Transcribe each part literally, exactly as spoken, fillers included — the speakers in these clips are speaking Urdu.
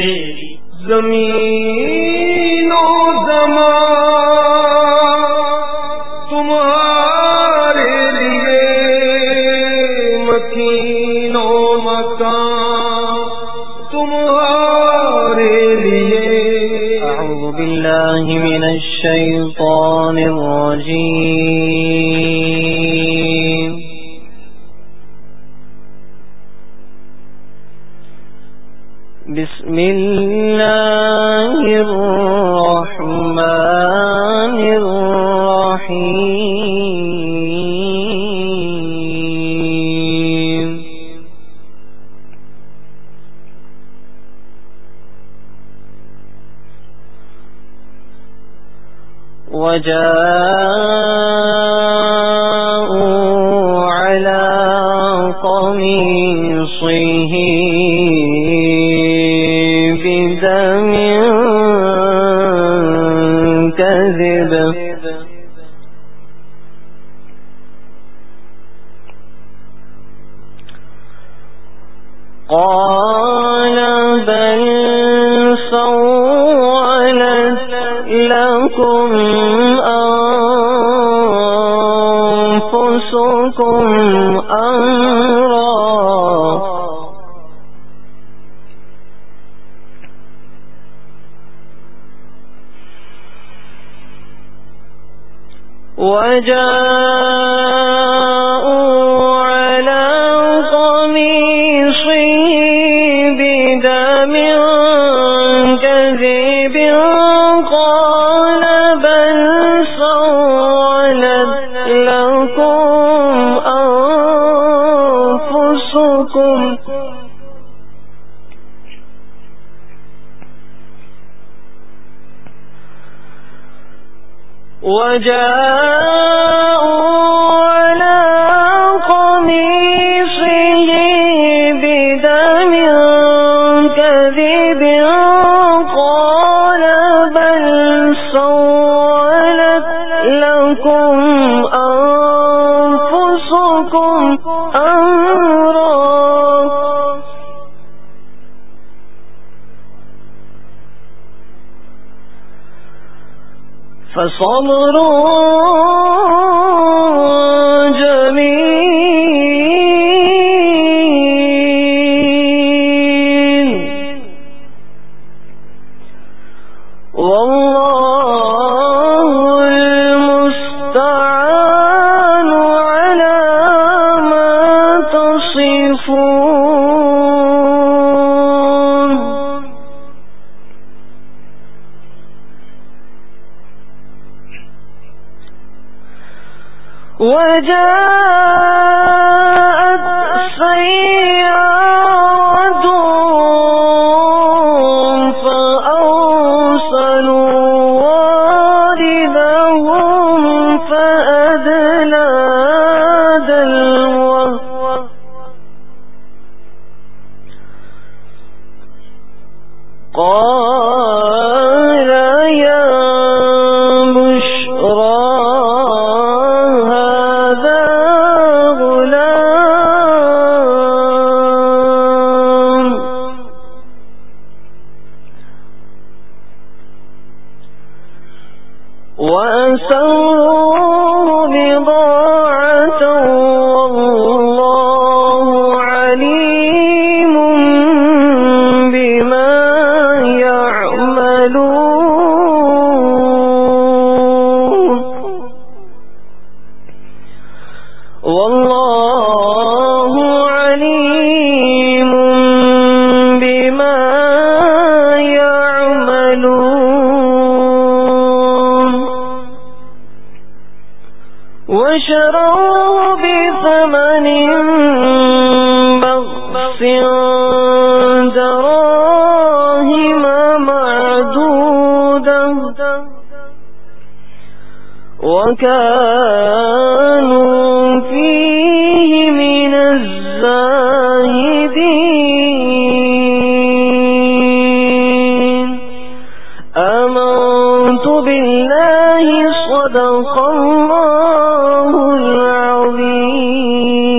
تیری زمین و زمان تمہارے لیے مکین و مکان تمہارے لیے. اعوذ باللہ من الشیطان الرجیم. بسم اللہ الرحمن الرحیم. وجاءوا على قميصه بدم كذب قال بل سولت لكم أنفسكم أمرا وجاءوا على قميصه بدم كذب قال بل سولت لكم أنفسكم وجاءوا على قميصه بدم كذب قال بل سولت لكم أنفسكم أمرا فصبر جميل والله المستعان على ما تصفون. وجاءت سيارة فأرسلوا واردهم فأدلى دلوه قال يا بشرى وأسروا بضاعة والله عليم بما يعملون. والله عليم بما يعملون. وشروه بثمن بخس دراهم معدودة وكانوا فيه من الزاهدين. آمنت بالله صدق الله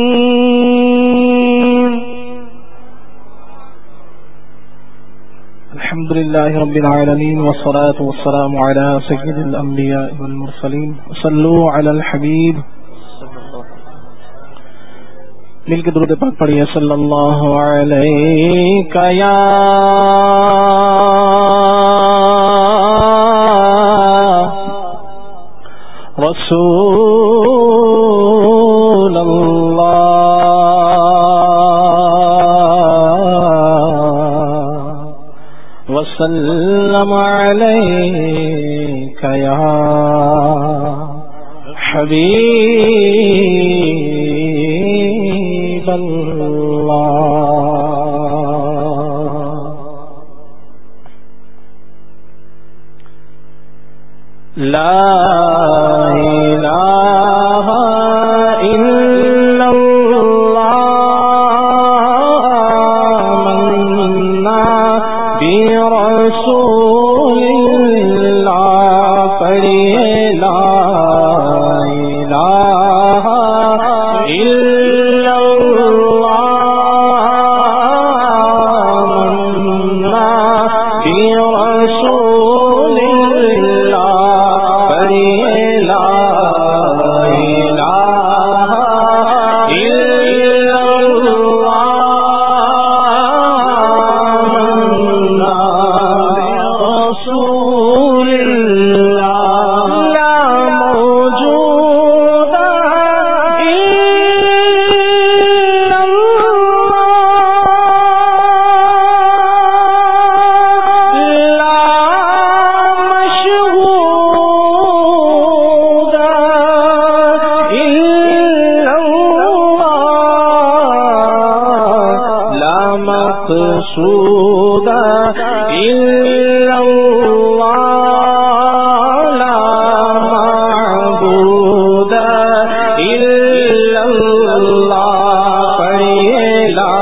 العظيم. الحمد لله رب العالمين والصلاة والسلام على سيد الأنبياء والمرسلين صلوا على الحبيب مل کے درود پاک پڑھیے صلی اللہ علیہ یا رسول اللہ وسلم علیک یا حبیب لا الہ الا اللہ منا برسول اللہ پڑھیے لا الہ الا اللہ منا برسول مقصود الا اللہ لا معبود الا اللہ پڑھیے لا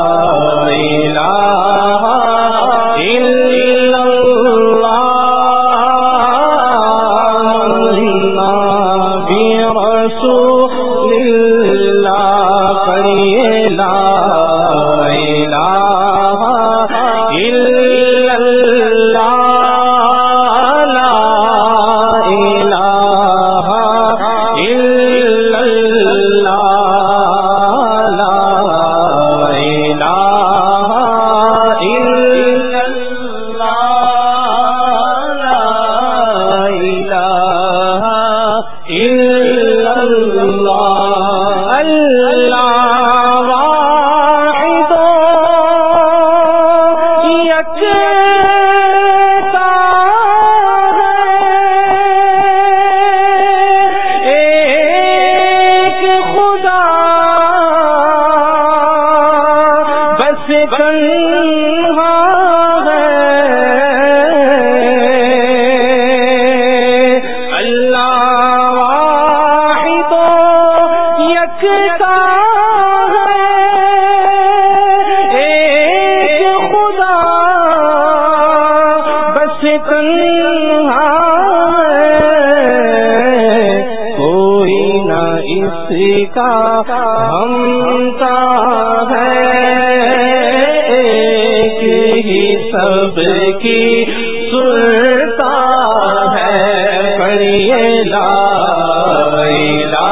الہ الا اللہ برسول اللہ پڑھیے لا کا ہمتا ہے ایک ہی سب کی سنتا ہے پڑھیے لا الہ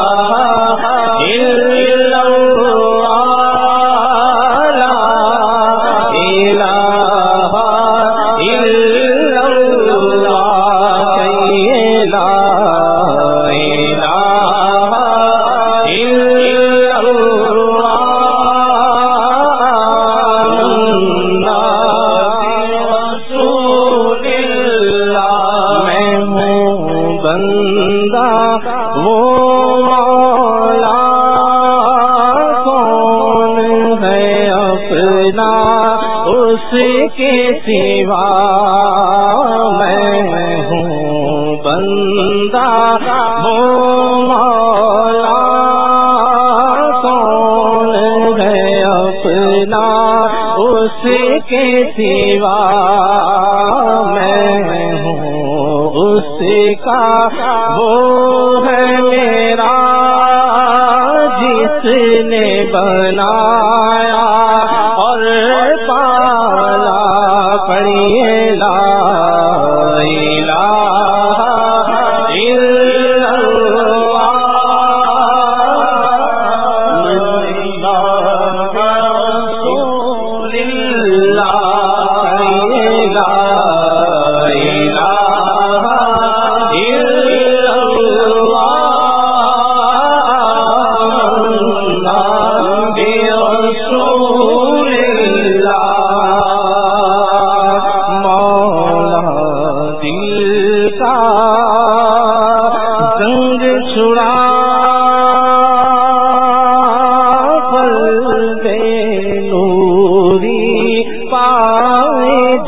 الا اللہ لا الہ الا اللہ کہیے لا اس کے سوا میں ہوں بندہ وہ مولا کون ہے اپنا اس کے سوا میں ہوں اس کا وہ ہے میرا جس نے بنایا اور پالا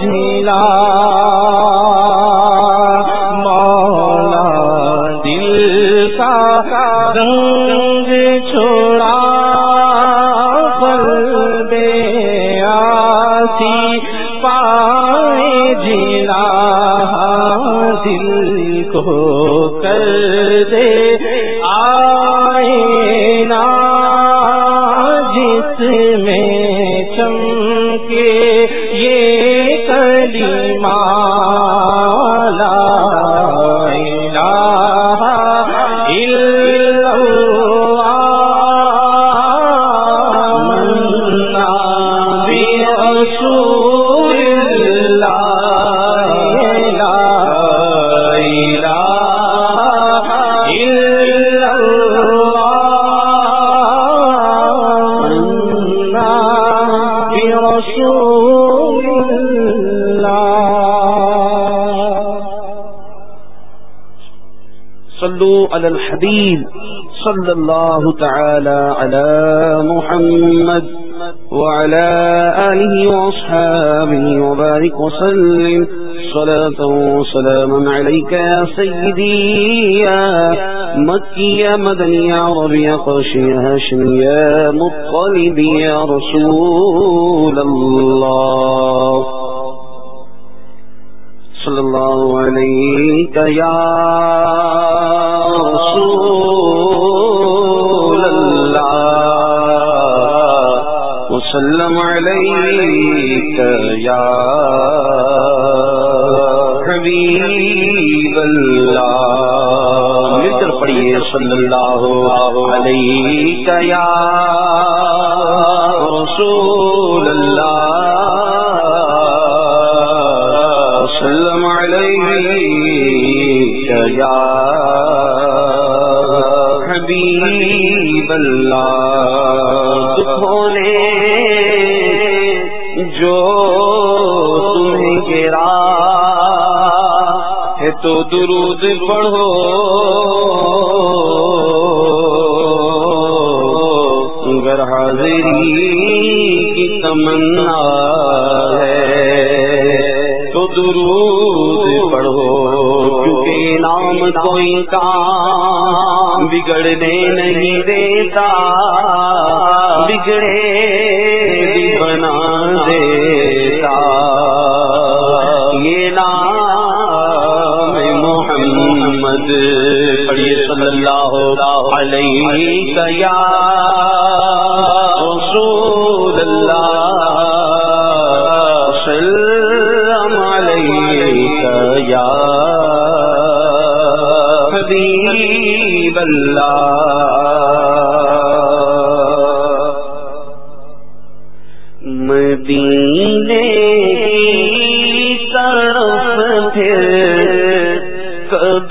جلا مولا دل کا رنگ چھوڑا قلب آسی پائے جلا دل کو کر دے آئینہ جس میں چمکے یہ کلمہ لا الہ الا اللہ برسول اللہ لا الہ الا اللہ برسول اللہ. صلوا علی الحبیب صلی اللہ تعالی علی محمد وعلى آله وأصحابه وبارك وسلم صلاة وسلاما عليك يا سيدي يا مكي يا مدني يا عربي يا قرشي يا هاشمي يا مطلب يا رسول الله صلى الله عليك يا رسول الله وسلم عليك يا حبيب الله. مل کر پڑھیے صلی اللہ علیک یا رسول اللہ وسلم علیک یا حبیب اللہ. دکھوں نے جو تمہیں گرا ہے تو درود پڑھو گر حاضری کی تمنا ہے تو درود پڑھو کیونکہ نام کوئی کام بگڑنے نہیں دیتا بگڑے بھی بنا دیتا. یہ نام محمد پڑھیے صلی اللہ علیہ یا رسول اللہ سلام علیہ یا حبیب اللہ. مدینے کی طرف پھر کب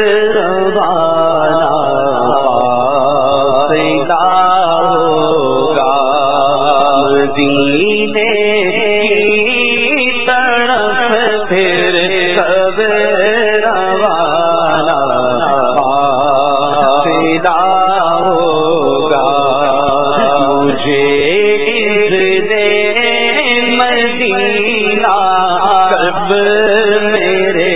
روانہ پیدا ہوگا. مدینے کی طرف پھر کب روانہ پیدا ہوگا. مجھے مدینہ کب میرے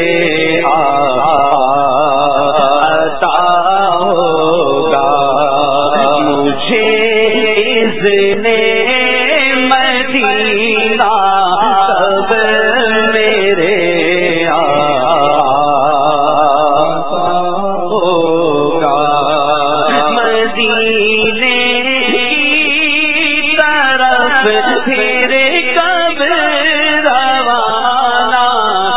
عطا ہوگا. مجھے اذن مدینہ کب میرے عطا ہوگا. مدینے کی طرف پھر کب روانہ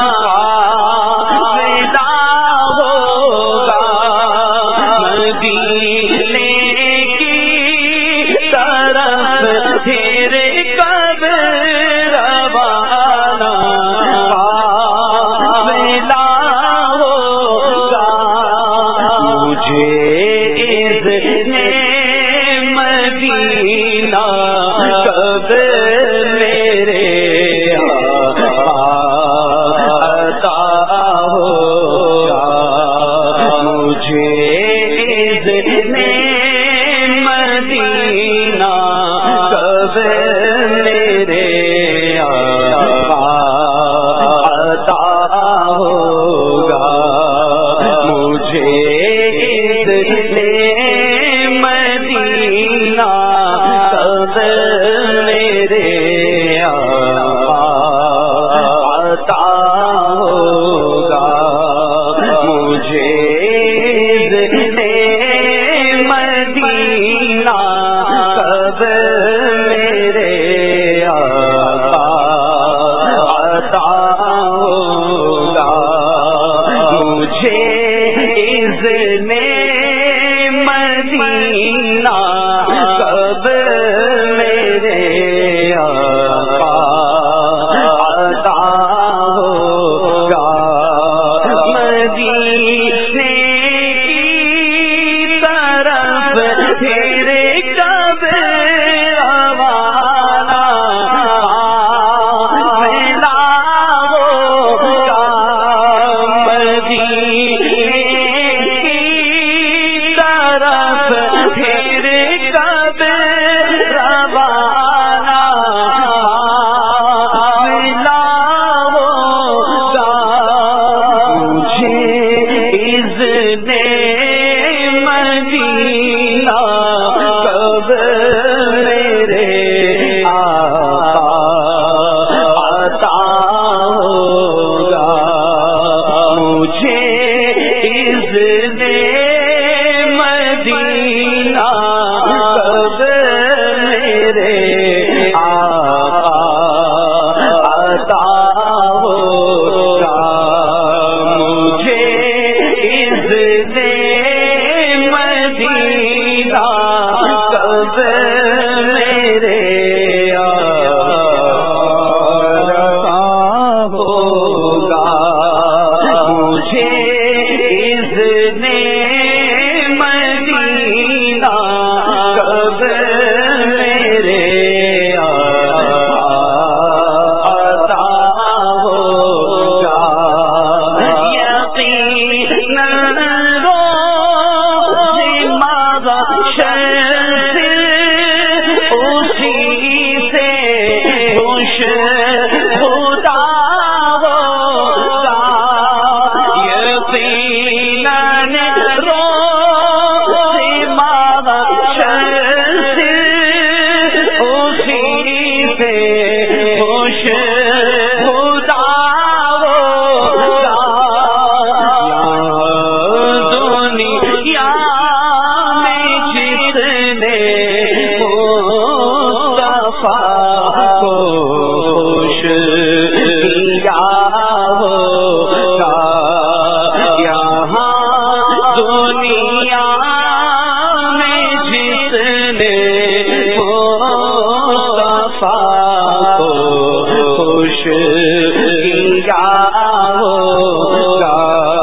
کیا ہوگا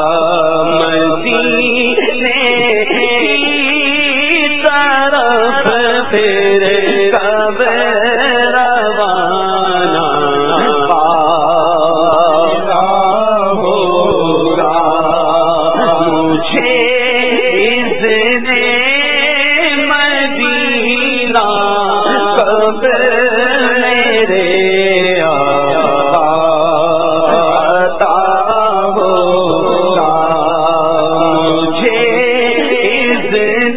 مدینے کی طرف پھر کب روانہ پایا ہوگا مجھے اذن مدینہ کب میرے عطا ہوگا مجھے اذن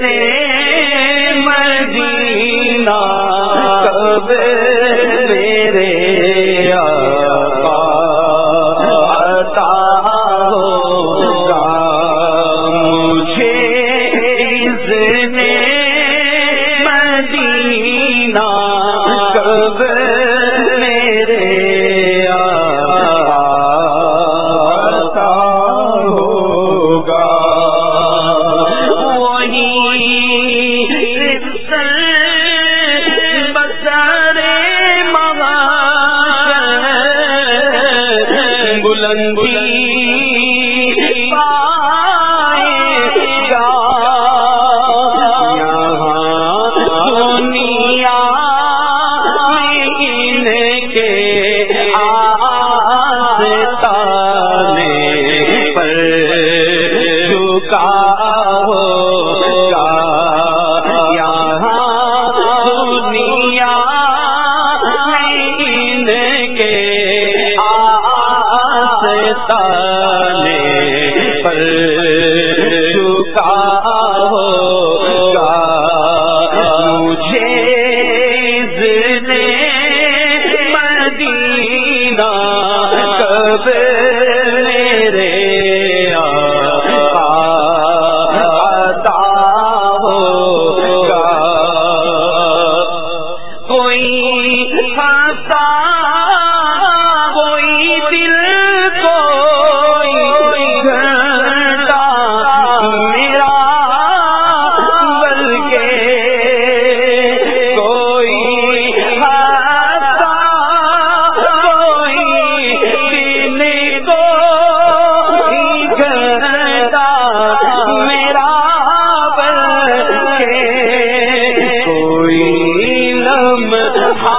مدینہ کب میرے آقا عطا ہوگا مجھے اذن مدینہ کب میرے آقا ہوگا وہی بلندی پائے گا یہاں دنیا میں ان کے آستانے پر جھکا ہوگا یہاں دنیا میں ان کے آستانے پر جھکا ہوگا مجھے اذن مدینہ کب میرے آقا عطا ہوگا کوئی ہنسا کوئی دل کوئی گھنٹا میرا بلکہ کوئی ہنسا کوئی دل کوئی گھنٹا میرا بلکہ کوئی لمحہ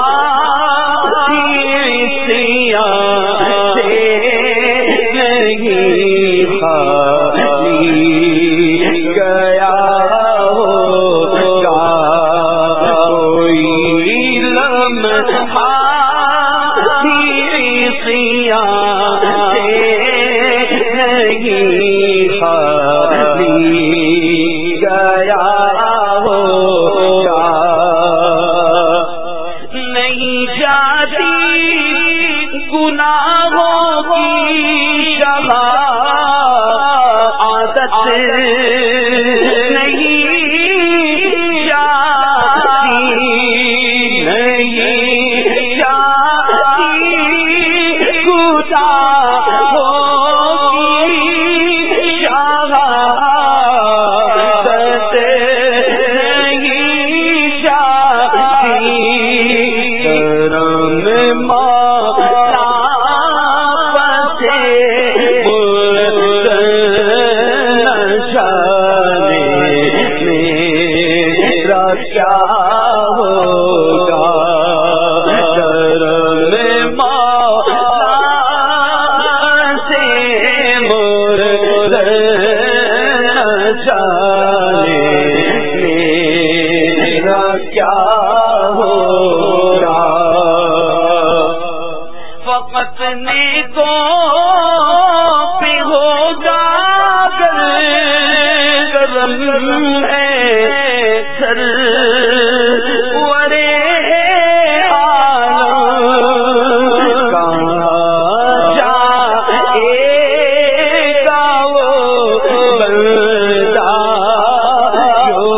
گیا ہوگا کوئی لمحہ سیاں سے نہیں خالی گیا ہوگا نہیں جاتی گناہوں کی عادت نہیں جاتی نہیں جاتی گناہوں کی عادت نہیں جاتی کرم مولا کیا ہوگا کرم مولا سے مرد جانے میرا کیا ہوگا فقط نیکوں پہ ہوگا کرم ہے سر ورے عالم کہاں جائے گا وہ بندہ جو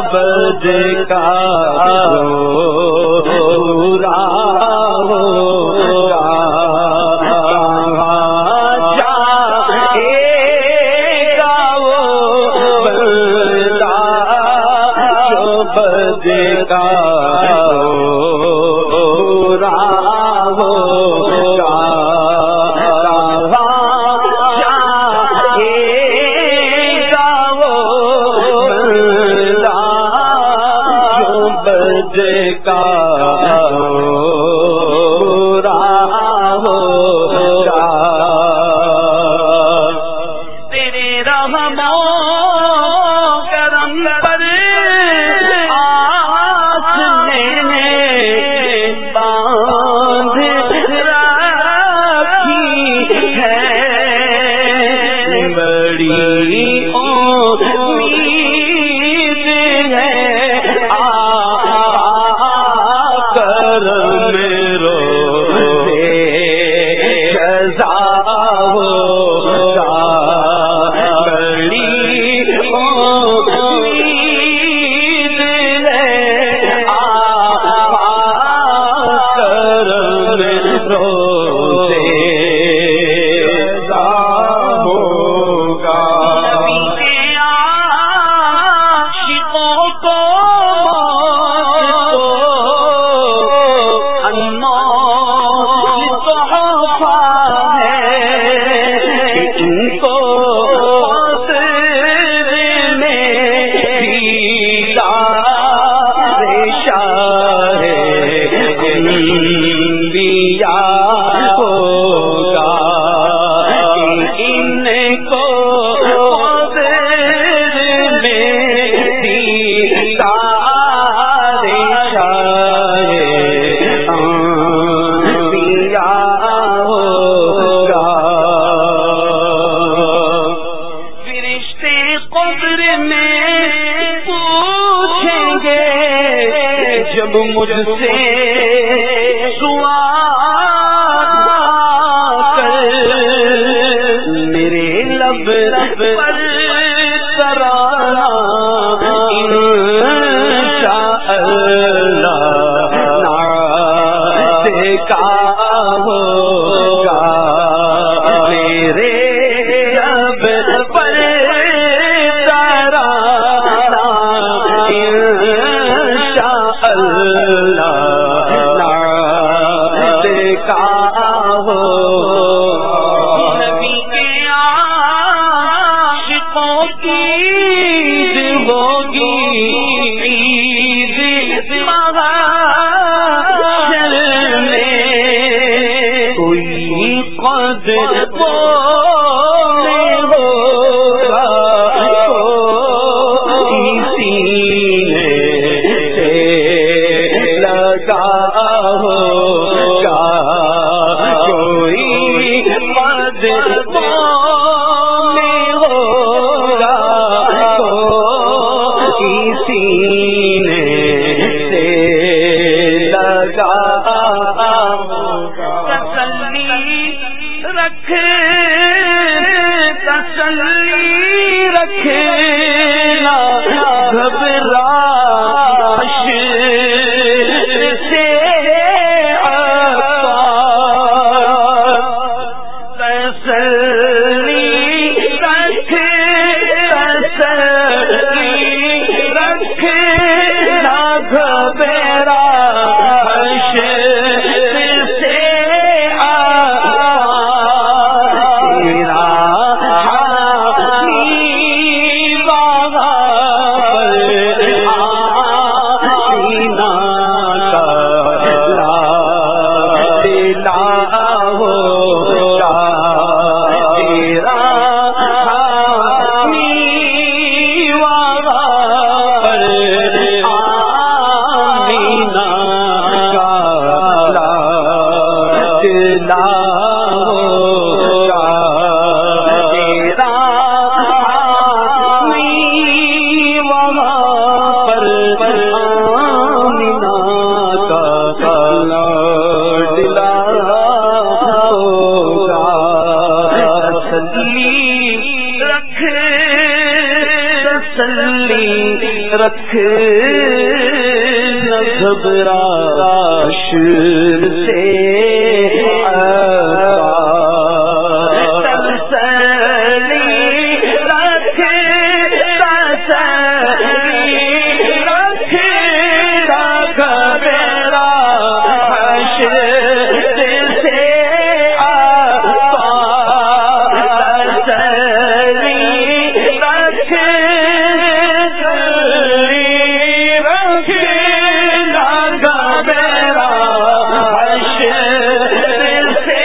بدکار برا ہوگا کہاں جائے گا وہ بندہ جو بدکار مجھ سے سوال کر، میرے لب پر ترانہ انشاء اللہ دیکھا ہوگا، میرے لب پر ترانہ انشاء اللہ دیکھا ہوگا، نبی کے عاشقوں کی عید ہوگی، عید محشر میں کوئی قدر بولے ہوگا، کوئی سینے سے لگا ہوگا، کوئی قدر بولے ہوگا، کوئی سینے سے لگا ہوگا، تسلی رکھ تسلی رکھنا گھبراش سے تسلی رکھ تسلی رکھنا گھبراش سے رکھ نہ گھبراش سے تسلی رکھ تسلی رکھ نہ گھبراش سے سے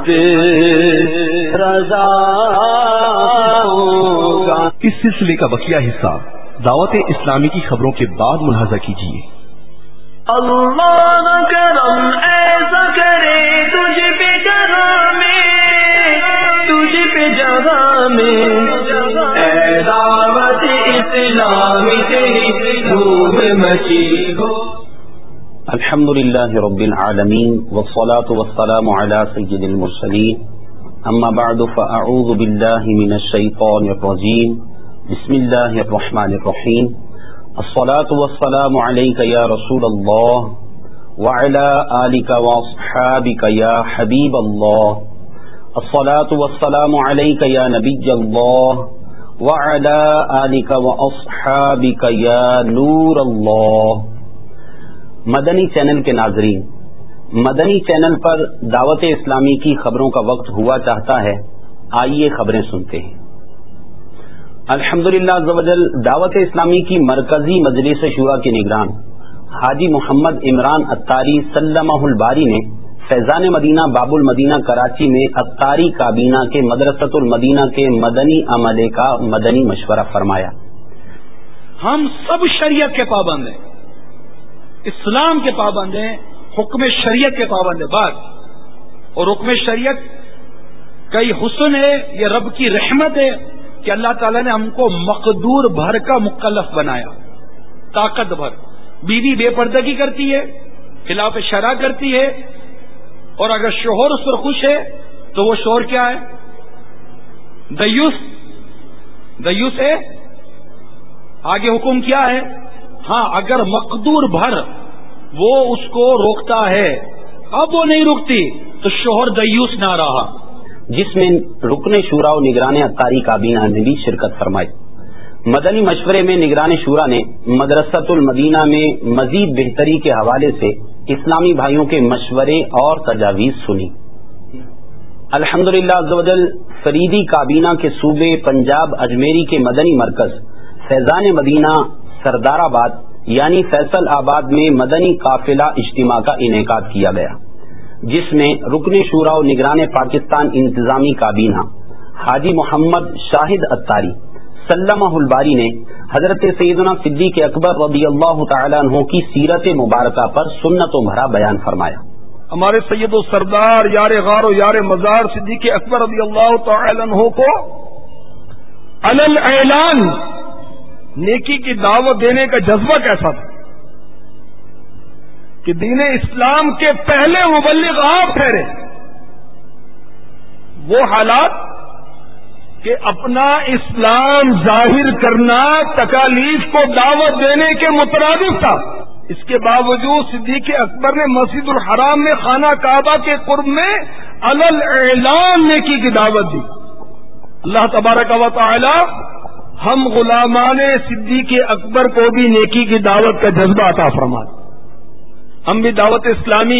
حق رضا ہوگا۔ اس سلسلے کا بقیہ حصہ دعوت اسلامی کی خبروں کے بعد ملاحظہ کیجیے۔ اللہ کرم ایسا کرے تجھ پہ جہاں میں، تجھ پہ جہاں میں، اے دعوت اسلامی تیری دھوم مچی ہو۔ الحمد للہ رب العالمین والصلاة والسلام علی سید المرسلین، اما بعد فاعوذ باللہ من الشیطان الرجیم، بسم اللہ الرحمن الرحیم، الصلاة والسلام علیک یا رسول اللہ وعلی آلک واصحابک یا حبیب اللہ، الصلاة والسلام علیک یا نبی اللہ وعلی آلک واصحابک یا نور اللہ۔ مدنی چینل کے ناظرین، مدنی چینل پر دعوت اسلامی کی خبروں کا وقت ہوا چاہتا ہے، آئیے خبریں سنتے ہیں۔ الحمدللہ عز و جل دعوت اسلامی کی مرکزی مجلس شورا کے نگران حاجی محمد عمران اتاری سلمہ الباری نے فیضان مدینہ باب المدینہ کراچی میں اتاری کابینہ کے مدرسۃ المدینہ کے مدنی عملے کا مدنی مشورہ فرمایا۔ ہم سب شریعت کے پابند ہیں، اسلام کے پابند ہیں، حکم شریعت کے پابند ہیں۔ بات اور حکم شریعت کئی حسن ہے، یہ رب کی رحمت ہے کہ اللہ تعالیٰ نے ہم کو مقدور بھر کا مکلف بنایا، طاقت بھر۔ بیوی بے پردگی کرتی ہے، خلاف شرع کرتی ہے، اور اگر شوہر اس پر خوش ہے تو وہ شوہر کیا ہے؟ دیوس، دیوس ہے۔ آگے حکم کیا ہے؟ ہاں اگر مقدور بھر وہ اس کو روکتا ہے، اب وہ نہیں رکتی تو شوہر دیوس نہ رہا۔ جس میں رکن شورا و نگران اتاری کابینہ نے بھی شرکت فرمائی۔ مدنی مشورے میں نگران شورا نے مدرسۃ المدینہ میں مزید بہتری کے حوالے سے اسلامی بھائیوں کے مشورے اور تجاویز سنی۔ الحمدللہ عز و جل فریدی کابینہ کے صوبے پنجاب اجمیری کے مدنی مرکز فیضان مدینہ سردار آباد یعنی فیصل آباد میں مدنی قافلہ اجتماع کا انعقاد کیا گیا، جس میں رکن شورا و نگران پاکستان انتظامی کابینہ حاجی محمد شاہد اتاری سلمہ الباری نے حضرت سیدنا صدیق اکبر رضی اللہ تعالیٰ عنہ کی سیرت مبارکہ پر سنت و بھرا بیان فرمایا۔ ہمارے سید و سردار یار غار و یار مزار صدیق اکبر رضی اللہ تعالیٰ عنہ کو علل اعلان نیکی کی دعوت دینے کا جذبہ کیسا تھا کہ دین اسلام کے پہلے مبلغ آپ ٹھہرے۔ وہ حالات کہ اپنا اسلام ظاہر کرنا تکالیف کو دعوت دینے کے مترادف تھا، اس کے باوجود صدیق اکبر نے مسجد الحرام میں خانہ کعبہ کے قرب میں علل اعلان نیکی کی دعوت دی۔ اللہ تبارک و تعالی ہم غلامان صدیق اکبر کو بھی نیکی کی دعوت کا جذبہ عطا فرمائے۔ ہم بھی دعوت اسلامی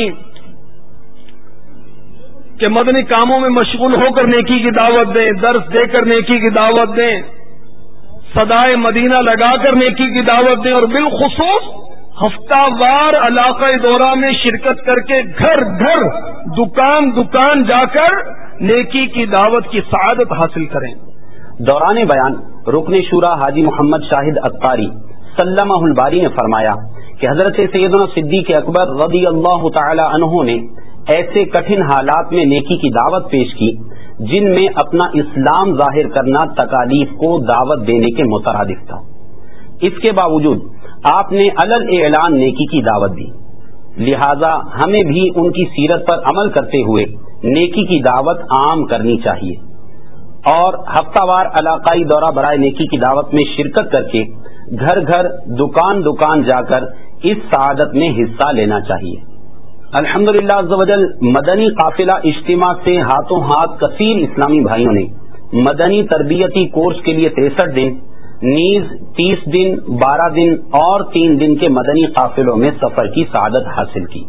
کے مدنی کاموں میں مشغول ہو کر نیکی کی دعوت دیں، درس دے کر نیکی کی دعوت دیں، صدائے مدینہ لگا کر نیکی کی دعوت دیں، اور بالخصوص ہفتہ وار علاقہ دورہ میں شرکت کر کے گھر گھر دکان دکان جا کر نیکی کی دعوت کی سعادت حاصل کریں۔ دوران بیان رکن شورا حاجی محمد شاہد اتاری سلمہ الباری نے فرمایا کہ حضرت سیدنا صدیق اکبر رضی اللہ تعالی عنہ نے ایسے کٹھن حالات میں نیکی کی دعوت پیش کی جن میں اپنا اسلام ظاہر کرنا تکالیف کو دعوت دینے کے مترادف تھا۔ اس کے باوجود آپ نے علل اعلان نیکی کی دعوت دی، لہذا ہمیں بھی ان کی سیرت پر عمل کرتے ہوئے نیکی کی دعوت عام کرنی چاہیے اور ہفتہ وار علاقائی دورہ برائے نیکی کی دعوت میں شرکت کر کے گھر گھر دکان دکان جا کر اس سعادت میں حصہ لینا چاہیے۔ الحمدللہ عز و جل مدنی قافلہ اجتماع سے ہاتھوں ہاتھ کثیر اسلامی بھائیوں نے مدنی تربیتی کورس کے لیے تریسٹھ دن نیز تیس دن بارہ دن اور تین دن کے مدنی قافلوں میں سفر کی سعادت حاصل کی۔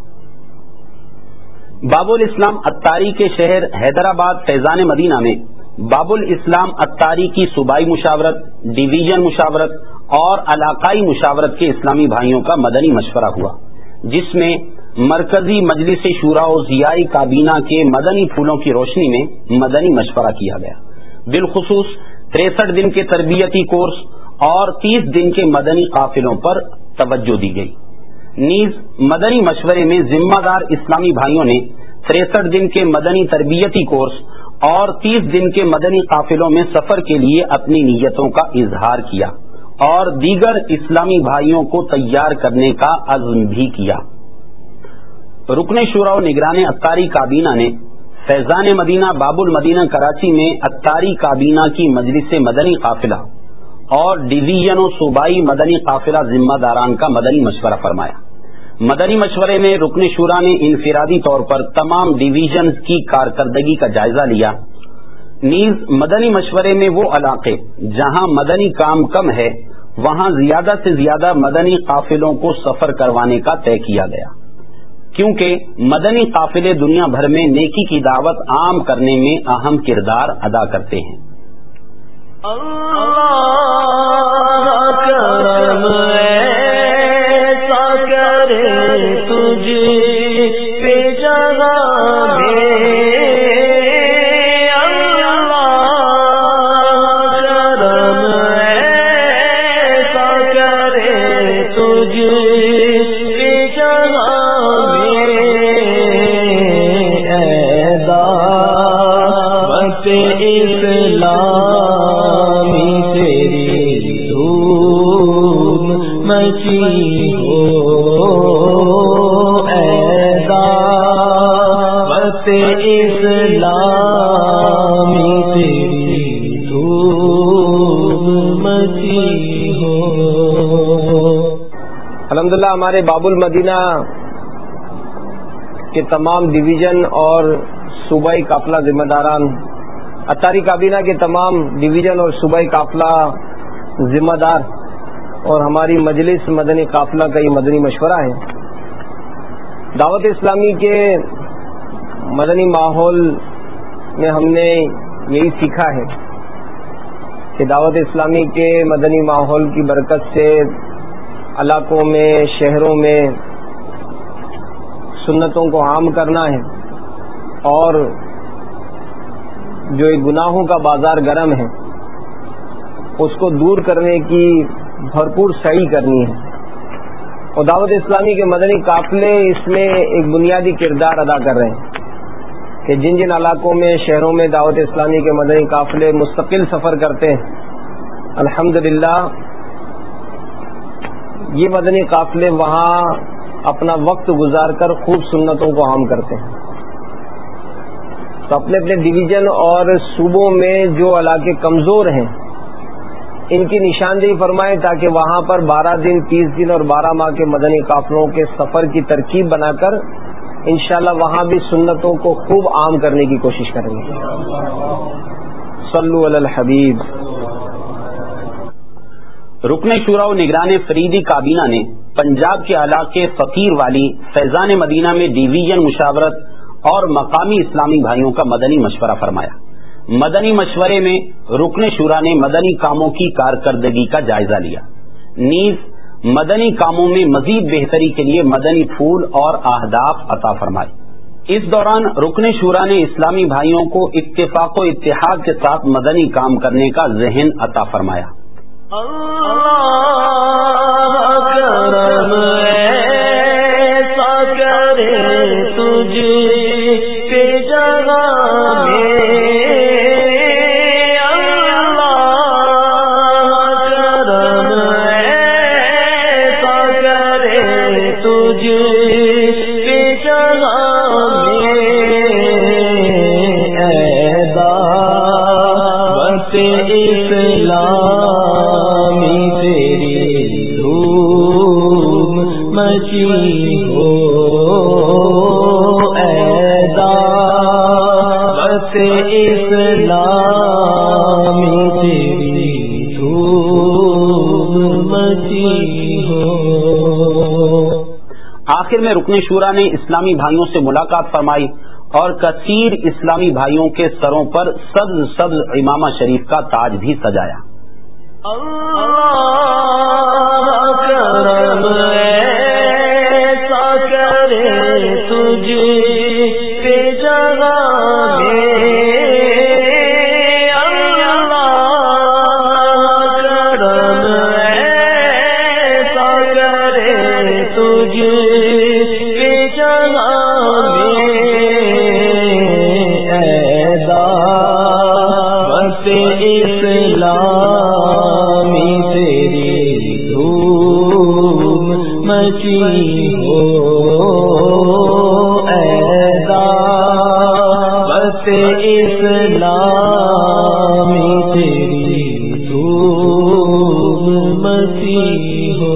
باب الاسلام اتاری کے شہر حیدرآباد فیضان مدینہ میں باب الاسلام اتاری کی صوبائی مشاورت، ڈویژن مشاورت اور علاقائی مشاورت کے اسلامی بھائیوں کا مدنی مشورہ ہوا، جس میں مرکزی مجلس شورا و ضیائی کابینہ کے مدنی پھولوں کی روشنی میں مدنی مشورہ کیا گیا۔ بالخصوص تریسٹھ دن کے تربیتی کورس اور تیس دن کے مدنی قافلوں پر توجہ دی گئی۔ نیز مدنی مشورے میں ذمہ دار اسلامی بھائیوں نے تریسٹھ دن کے مدنی تربیتی کورس اور تیس دن کے مدنی قافلوں میں سفر کے لیے اپنی نیتوں کا اظہار کیا اور دیگر اسلامی بھائیوں کو تیار کرنے کا عزم بھی کیا۔ رکن شورا و نگران عطاری کابینہ نے فیضان مدینہ باب المدینہ کراچی میں عطاری کابینہ کی مجلس مدنی قافلہ اور ڈویژن و صوبائی مدنی قافلہ ذمہ داران کا مدنی مشورہ فرمایا۔ مدنی مشورے میں رکن شورا نے انفرادی طور پر تمام ڈویژنز کی کارکردگی کا جائزہ لیا۔ نیز مدنی مشورے میں وہ علاقے جہاں مدنی کام کم ہے وہاں زیادہ سے زیادہ مدنی قافلوں کو سفر کروانے کا طے کیا گیا، کیونکہ مدنی قافلے دنیا بھر میں نیکی کی دعوت عام کرنے میں اہم کردار ادا کرتے ہیں۔ اللہ کرم ایسا کرے تجھ پہ جگہ میں، اللہ کرم ایسا کرے تجھ پہ جگہ میں، اے دعوت اسلام مچی ہو، اے دعوت اسلامی تیری دھوم مچی ہو۔ الحمدللہ ہمارے باب المدینہ کے تمام ڈویژن اور صوبائی قافلہ ذمہ داران، عطاری کابینہ کے تمام ڈویژن اور صوبائی قافلہ ذمہ دار اور ہماری مجلس مدنی قافلہ کا یہ مدنی مشورہ ہے۔ دعوت اسلامی کے مدنی ماحول میں ہم نے یہی سیکھا ہے کہ دعوت اسلامی کے مدنی ماحول کی برکت سے علاقوں میں، شہروں میں سنتوں کو عام کرنا ہے اور جو گناہوں کا بازار گرم ہے اس کو دور کرنے کی بھرپور سعی کرنی ہے، اور دعوت اسلامی کے مدنی قافلے اس میں ایک بنیادی کردار ادا کر رہے ہیں کہ جن جن علاقوں میں، شہروں میں دعوت اسلامی کے مدنی قافلے مستقل سفر کرتے ہیں، الحمدللہ یہ مدنی قافلے وہاں اپنا وقت گزار کر خوب سنتوں کو عام کرتے ہیں۔ تو اپنے اپنے ڈویژن اور صوبوں میں جو علاقے کمزور ہیں ان کی نشاندہی فرمائیں تاکہ وہاں پر بارہ دن، تیس دن اور بارہ ماہ کے مدنی قافلوں کے سفر کی ترکیب بنا کر انشاءاللہ وہاں بھی سنتوں کو خوب عام کرنے کی کوشش کریں گے۔ صلو علی الحبیب۔ رکن شورا و نگران فریدی کابینہ نے پنجاب کے علاقے فقیر والی فیضان مدینہ میں ڈویژن مشاورت اور مقامی اسلامی بھائیوں کا مدنی مشورہ فرمایا۔ مدنی مشورے میں رکن شورا نے مدنی کاموں کی کارکردگی کا جائزہ لیا، نیز مدنی کاموں میں مزید بہتری کے لیے مدنی پھول اور اہداف عطا فرمائے۔ اس دوران رکن شورا نے اسلامی بھائیوں کو اتفاق و اتحاد کے ساتھ مدنی کام کرنے کا ذہن عطا فرمایا۔ اللہ کرم ایسا کرے تجھ پہ جگہ میں، ہو اے دعوت اسلامی تیری دھوم مچی ہو۔ آخر میں رکن شورا نے اسلامی بھائیوں سے ملاقات فرمائی اور کثیر اسلامی بھائیوں کے سروں پر سبز سبز امامہ شریف کا تاج بھی سجایا۔ اللہ کرم ایسا کرے اسلامی تیری دھوم مچی ہو اے دعوت اسلامی تیری دھوم مچی ہو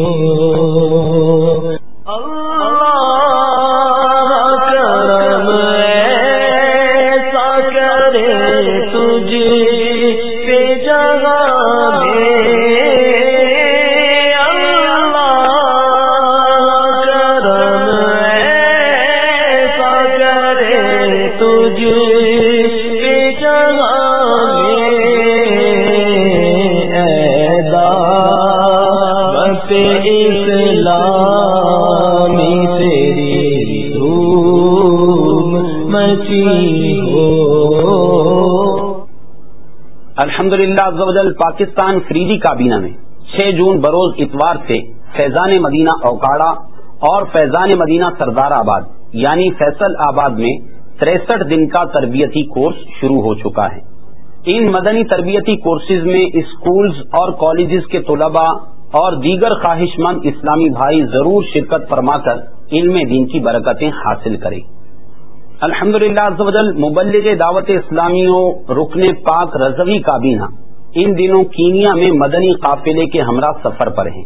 الحمدللہ عز و جل پاکستان فریدی کابینہ میں چھ جون بروز اتوار سے فیضان مدینہ اوکاڑا اور فیضان مدینہ سردار آباد یعنی فیصل آباد میں تریسٹھ دن کا تربیتی کورس شروع ہو چکا ہے. ان مدنی تربیتی کورسز میں اسکولز اور کالجز کے طلباء اور دیگر خواہش مند اسلامی بھائی ضرور شرکت فرما کر علم دین کی برکتیں حاصل کریں. الحمدللہ عز و جل مبلغ دعوت اسلامی و رکن پاک رضوی کابینہ ان دنوں کینیا میں مدنی قافلے کے ہمراہ سفر پر ہیں.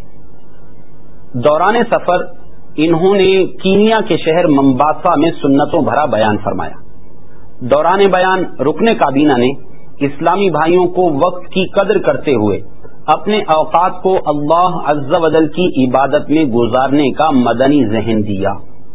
دوران سفر انہوں نے کینیا کے شہر ممباسا میں سنتوں بھرا بیان فرمایا. دوران بیان رکن کابینہ نے اسلامی بھائیوں کو وقت کی قدر کرتے ہوئے اپنے اوقات کو اللہ عز و جل کی عبادت میں گزارنے کا مدنی ذہن دیا.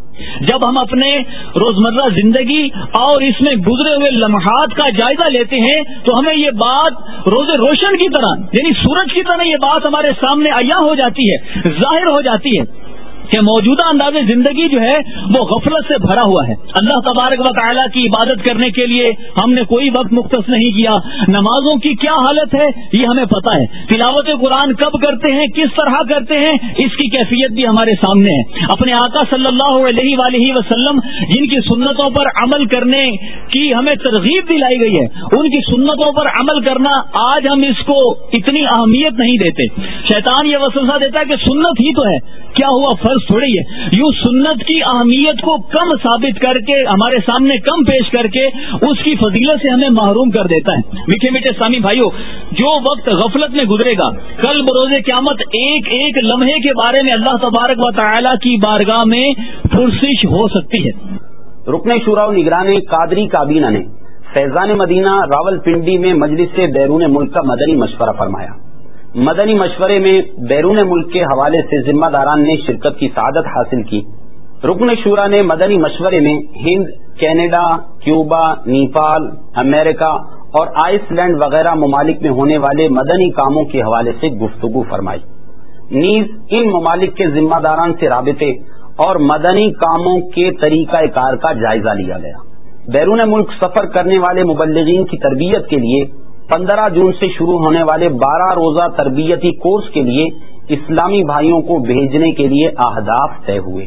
جب ہم اپنے روزمرہ زندگی اور اس میں گزرے ہوئے لمحات کا جائزہ لیتے ہیں تو ہمیں یہ بات روز روشن کی طرح یعنی سورج کی طرح یہ بات ہمارے سامنے عیاں ہو جاتی ہے، ظاہر ہو جاتی ہے کہ موجودہ انداز زندگی جو ہے وہ غفلت سے بھرا ہوا ہے. اللہ تبارک و تعالیٰ کی عبادت کرنے کے لیے ہم نے کوئی وقت مختص نہیں کیا. نمازوں کی کیا حالت ہے یہ ہمیں پتا ہے. تلاوت قرآن کب کرتے ہیں، کس طرح کرتے ہیں، اس کی کیفیت بھی ہمارے سامنے ہے. اپنے آقا صلی اللہ علیہ وآلہ وسلم جن کی سنتوں پر عمل کرنے کی ہمیں ترغیب دلائی گئی ہے، ان کی سنتوں پر عمل کرنا آج ہم اس کو اتنی اہمیت نہیں دیتے. شیطان یہ وسوسہ دیتا ہے کہ سنت ہی تو ہے، کیا ہوا فرض تھوڑی ہے. یوں سنت کی اہمیت کو کم ثابت کر کے ہمارے سامنے کم پیش کر کے اس کی فضیلت سے ہمیں محروم کر دیتا ہے. میٹھے میٹھے اسلامی بھائیوں، جو وقت غفلت میں گزرے گا کل بروز قیامت ایک ایک لمحے کے بارے میں اللہ تبارک و تعالی کی بارگاہ میں پرسش ہو سکتی ہے. رکن شورا و نگران قادری کابینہ نے فیضان مدینہ راول پنڈی میں مجلس سے بیرون ملک کا مدنی مشورہ فرمایا. مدنی مشورے میں بیرون ملک کے حوالے سے ذمہ داران نے شرکت کی سعادت حاصل کی. رکن شورا نے مدنی مشورے میں ہند، کینیڈا، کیوبا، نیپال، امریکہ اور آئس لینڈ وغیرہ ممالک میں ہونے والے مدنی کاموں کے حوالے سے گفتگو فرمائی. نیز ان ممالک کے ذمہ داران سے رابطے اور مدنی کاموں کے طریقہ کار کا جائزہ لیا گیا. بیرون ملک سفر کرنے والے مبلغین کی تربیت کے لیے پندرہ جون سے شروع ہونے والے بارہ روزہ تربیتی کورس کے لیے اسلامی بھائیوں کو بھیجنے کے لیے اہداف طے ہوئے.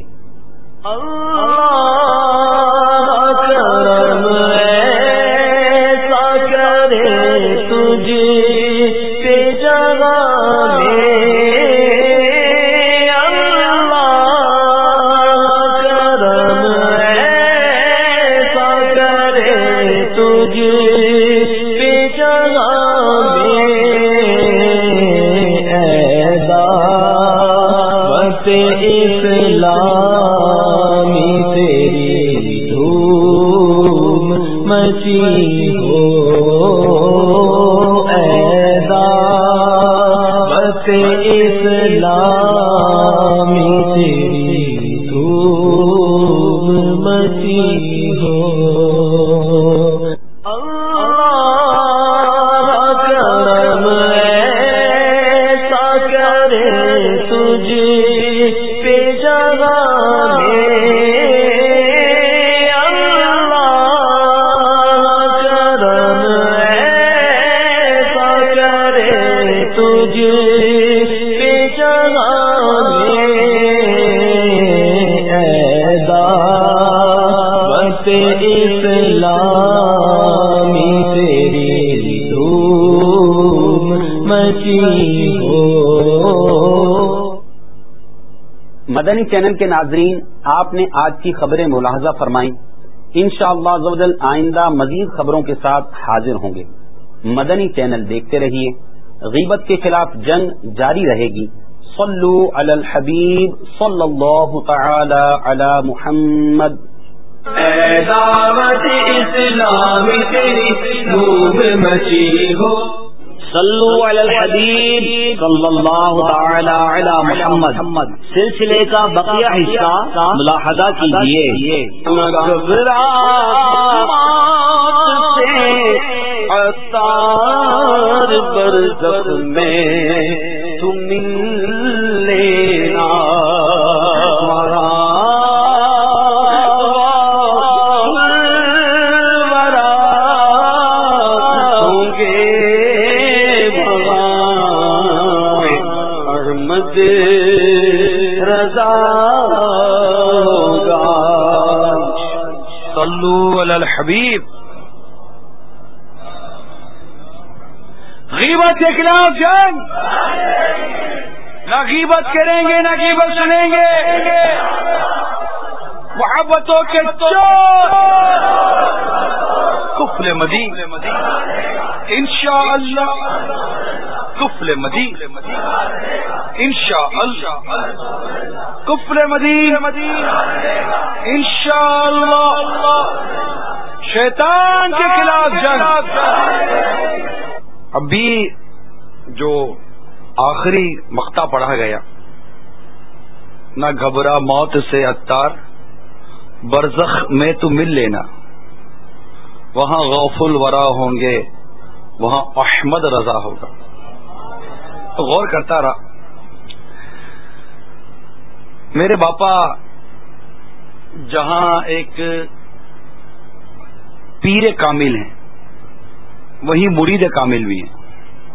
اللہ کرم ایسا کرے تجھ پہ جگانے، اللہ کرم ایسا کرے تجھ پہ جگانے، اے دعوت اسلامی تیری دھوم مچی ہو، اے دعوت اسلامی تیری دھوم مچی ہو. اللہ کرم ایسا کرے تجھ پہ جگانے، اللہ کرم ایسا کرے تجھ پہ جگانے، اے دعوت اسلامی تیری دھوم مچی ہو. مدنی چینل کے ناظرین، آپ نے آج کی خبریں ملاحظہ فرمائیں. انشاءاللہ عز و جل آئندہ مزید خبروں کے ساتھ حاضر ہوں گے. مدنی چینل دیکھتے رہیے. غیبت کے خلاف جنگ جاری رہے گی. صلو علی الحبیب صلی اللہ تعالی علی محمد. اے دعوت اسلامی تیری دھوم مچی ہو. صلو علی الحبیب صلی اللہ تعالی علی محمد. سلسلے کا بقیہ حصہ ملاحظہ کیجیے. عطار برزخ میں تم لینا ہوں گے احمد رضا گا. صلو علی الحبیب. غیبت کے خلاف جنگ. نہ غیبت کریں گے نہ غیبت سنیں گے. محبتوں کے چور کفل مدین انشاءاللہ. کفل مدین انشاءاللہ. کفل مدین انشاءاللہ. شیطان کے خلاف جنگ. ابھی جو آخری مقطع پڑھا گیا، نہ گھبرا موت سے عطار برزخ میں تو مل لینا، وہاں غوث الورا ہوں گے، وہاں احمد رضا ہوگا. تو غور کرتا رہا. میرے باپا جہاں ایک پیر کامل ہیں، وہی مرید کامل بھی ہیں.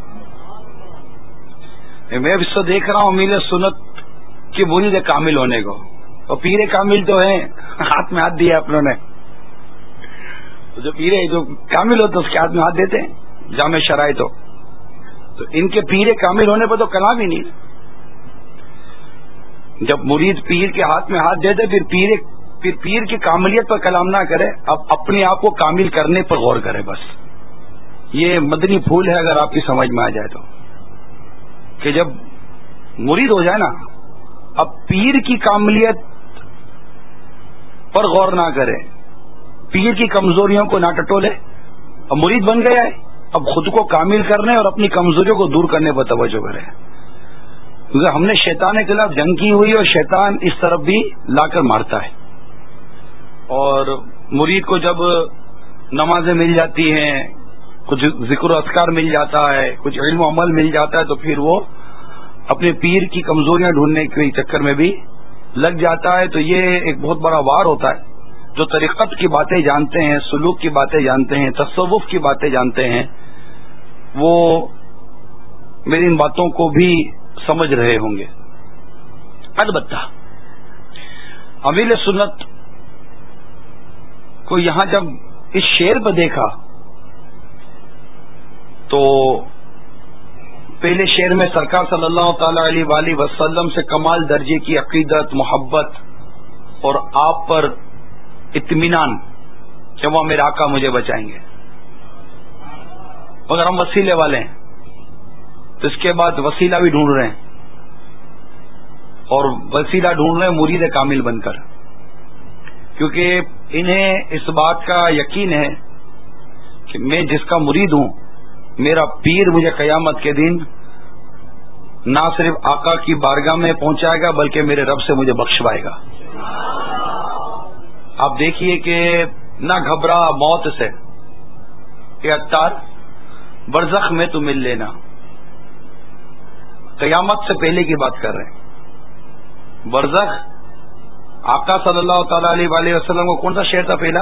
میں اس کو دیکھ رہا ہوں امیر سنت کے مرید کامل ہونے کو، اور پیر کامل تو ہیں، ہاتھ میں ہاتھ دیا اپنوں نے. جو پیر جو کامل ہوتے اس کے ہاتھ میں ہاتھ دیتے ہیں جامع شرائط ہو. تو ان کے پیر کامل ہونے پر تو کلام ہی نہیں. جب مرید پیر کے ہاتھ میں ہاتھ دیتے پھر پیر پھر پیر کی کاملیت پر کلام نہ کرے، اب اپنے آپ کو کامل کرنے پر غور کرے. بس یہ مدنی پھول ہے اگر آپ کی سمجھ میں آ جائے تو، کہ جب مرید ہو جائے نا، اب پیر کی کاملیت پر غور نہ کرے، پیر کی کمزوریوں کو نہ ٹٹولے. اب مرید بن گیا ہے، اب خود کو کامل کرنے اور اپنی کمزوریوں کو دور کرنے پر توجہ کرے. کیونکہ ہم نے شیطان کے خلاف جنگ کی ہوئی اور شیطان اس طرف بھی لا کر مارتا ہے. اور مرید کو جب نمازیں مل جاتی ہیں، کچھ ذکر و اذکار مل جاتا ہے، کچھ علم و عمل مل جاتا ہے، تو پھر وہ اپنے پیر کی کمزوریاں ڈھونڈنے کے چکر میں بھی لگ جاتا ہے. تو یہ ایک بہت بڑا وار ہوتا ہے. جو طریقت کی باتیں جانتے ہیں، سلوک کی باتیں جانتے ہیں، تصوف کی باتیں جانتے ہیں، وہ میری ان باتوں کو بھی سمجھ رہے ہوں گے. البتہ امیر سنت کو یہاں جب اس شعر پہ دیکھا تو پہلے شعر میں سرکار صلی اللہ تعالی علیہ وآلہ وسلم سے کمال درجے کی عقیدت، محبت اور آپ پر اطمینان کہ وہ میرے آقا مجھے بچائیں گے. مگر ہم وسیلے والے ہیں، تو اس کے بعد وسیلہ بھی ڈھونڈ رہے ہیں، اور وسیلہ ڈھونڈ رہے ہیں مرید کامل بن کر. کیونکہ انہیں اس بات کا یقین ہے کہ میں جس کا مرید ہوں، میرا پیر مجھے قیامت کے دن نہ صرف آقا کی بارگاہ میں پہنچائے گا بلکہ میرے رب سے مجھے بخشوائے گا. آپ دیکھیے کہ نہ گھبرا موت سے کہ عطار برزخ میں تو مل لینا. قیامت سے پہلے کی بات کر رہے ہیں. برزخ آقا صلی اللہ تعالی علیہ وآلہ وسلم کو کون سا شعر تھا پہلا؟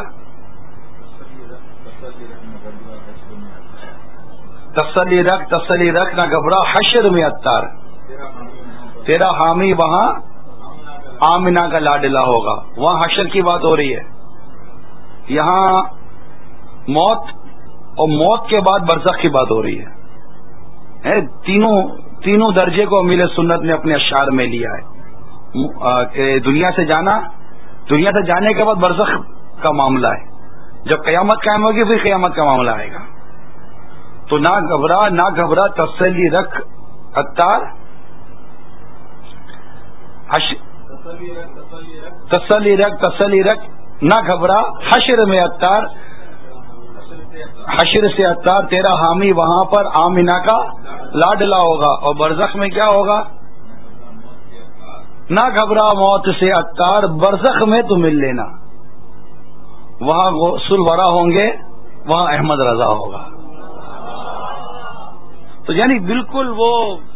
تسلی رکھ تسلی رکھ نہ گھبرا حشر میں عطار، تیرا حامی وہاں آمنہ کا لاڈلا ہوگا. وہاں حشر کی بات ہو رہی ہے، یہاں موت اور موت کے بعد برزخ کی بات ہو رہی ہے. ہے تینوں تینوں درجے کو امیل سنت نے اپنے اشعار میں لیا ہے کہ دنیا سے جانا، دنیا سے جانے کے بعد برزخ کا معاملہ ہے، جب قیامت قائم ہوگی پھر قیامت کا معاملہ آئے گا. تو نہ گھبرا نہ گھبرا تسلی رکھ عطار، تسلی رکھ تسلی رکھ نہ گھبرا حشر میں عطار، حشر سے عطار تیرا حامی وہاں پر آمینہ کا لاڈلا ہوگا. اور برزخ میں کیا ہوگا؟ نہ گھبرا موت سے عطار، برزخ میں تو مل لینا، وہاں غوث الورا ہوں گے، وہاں احمد رضا ہوگا. تو یعنی بالکل وہ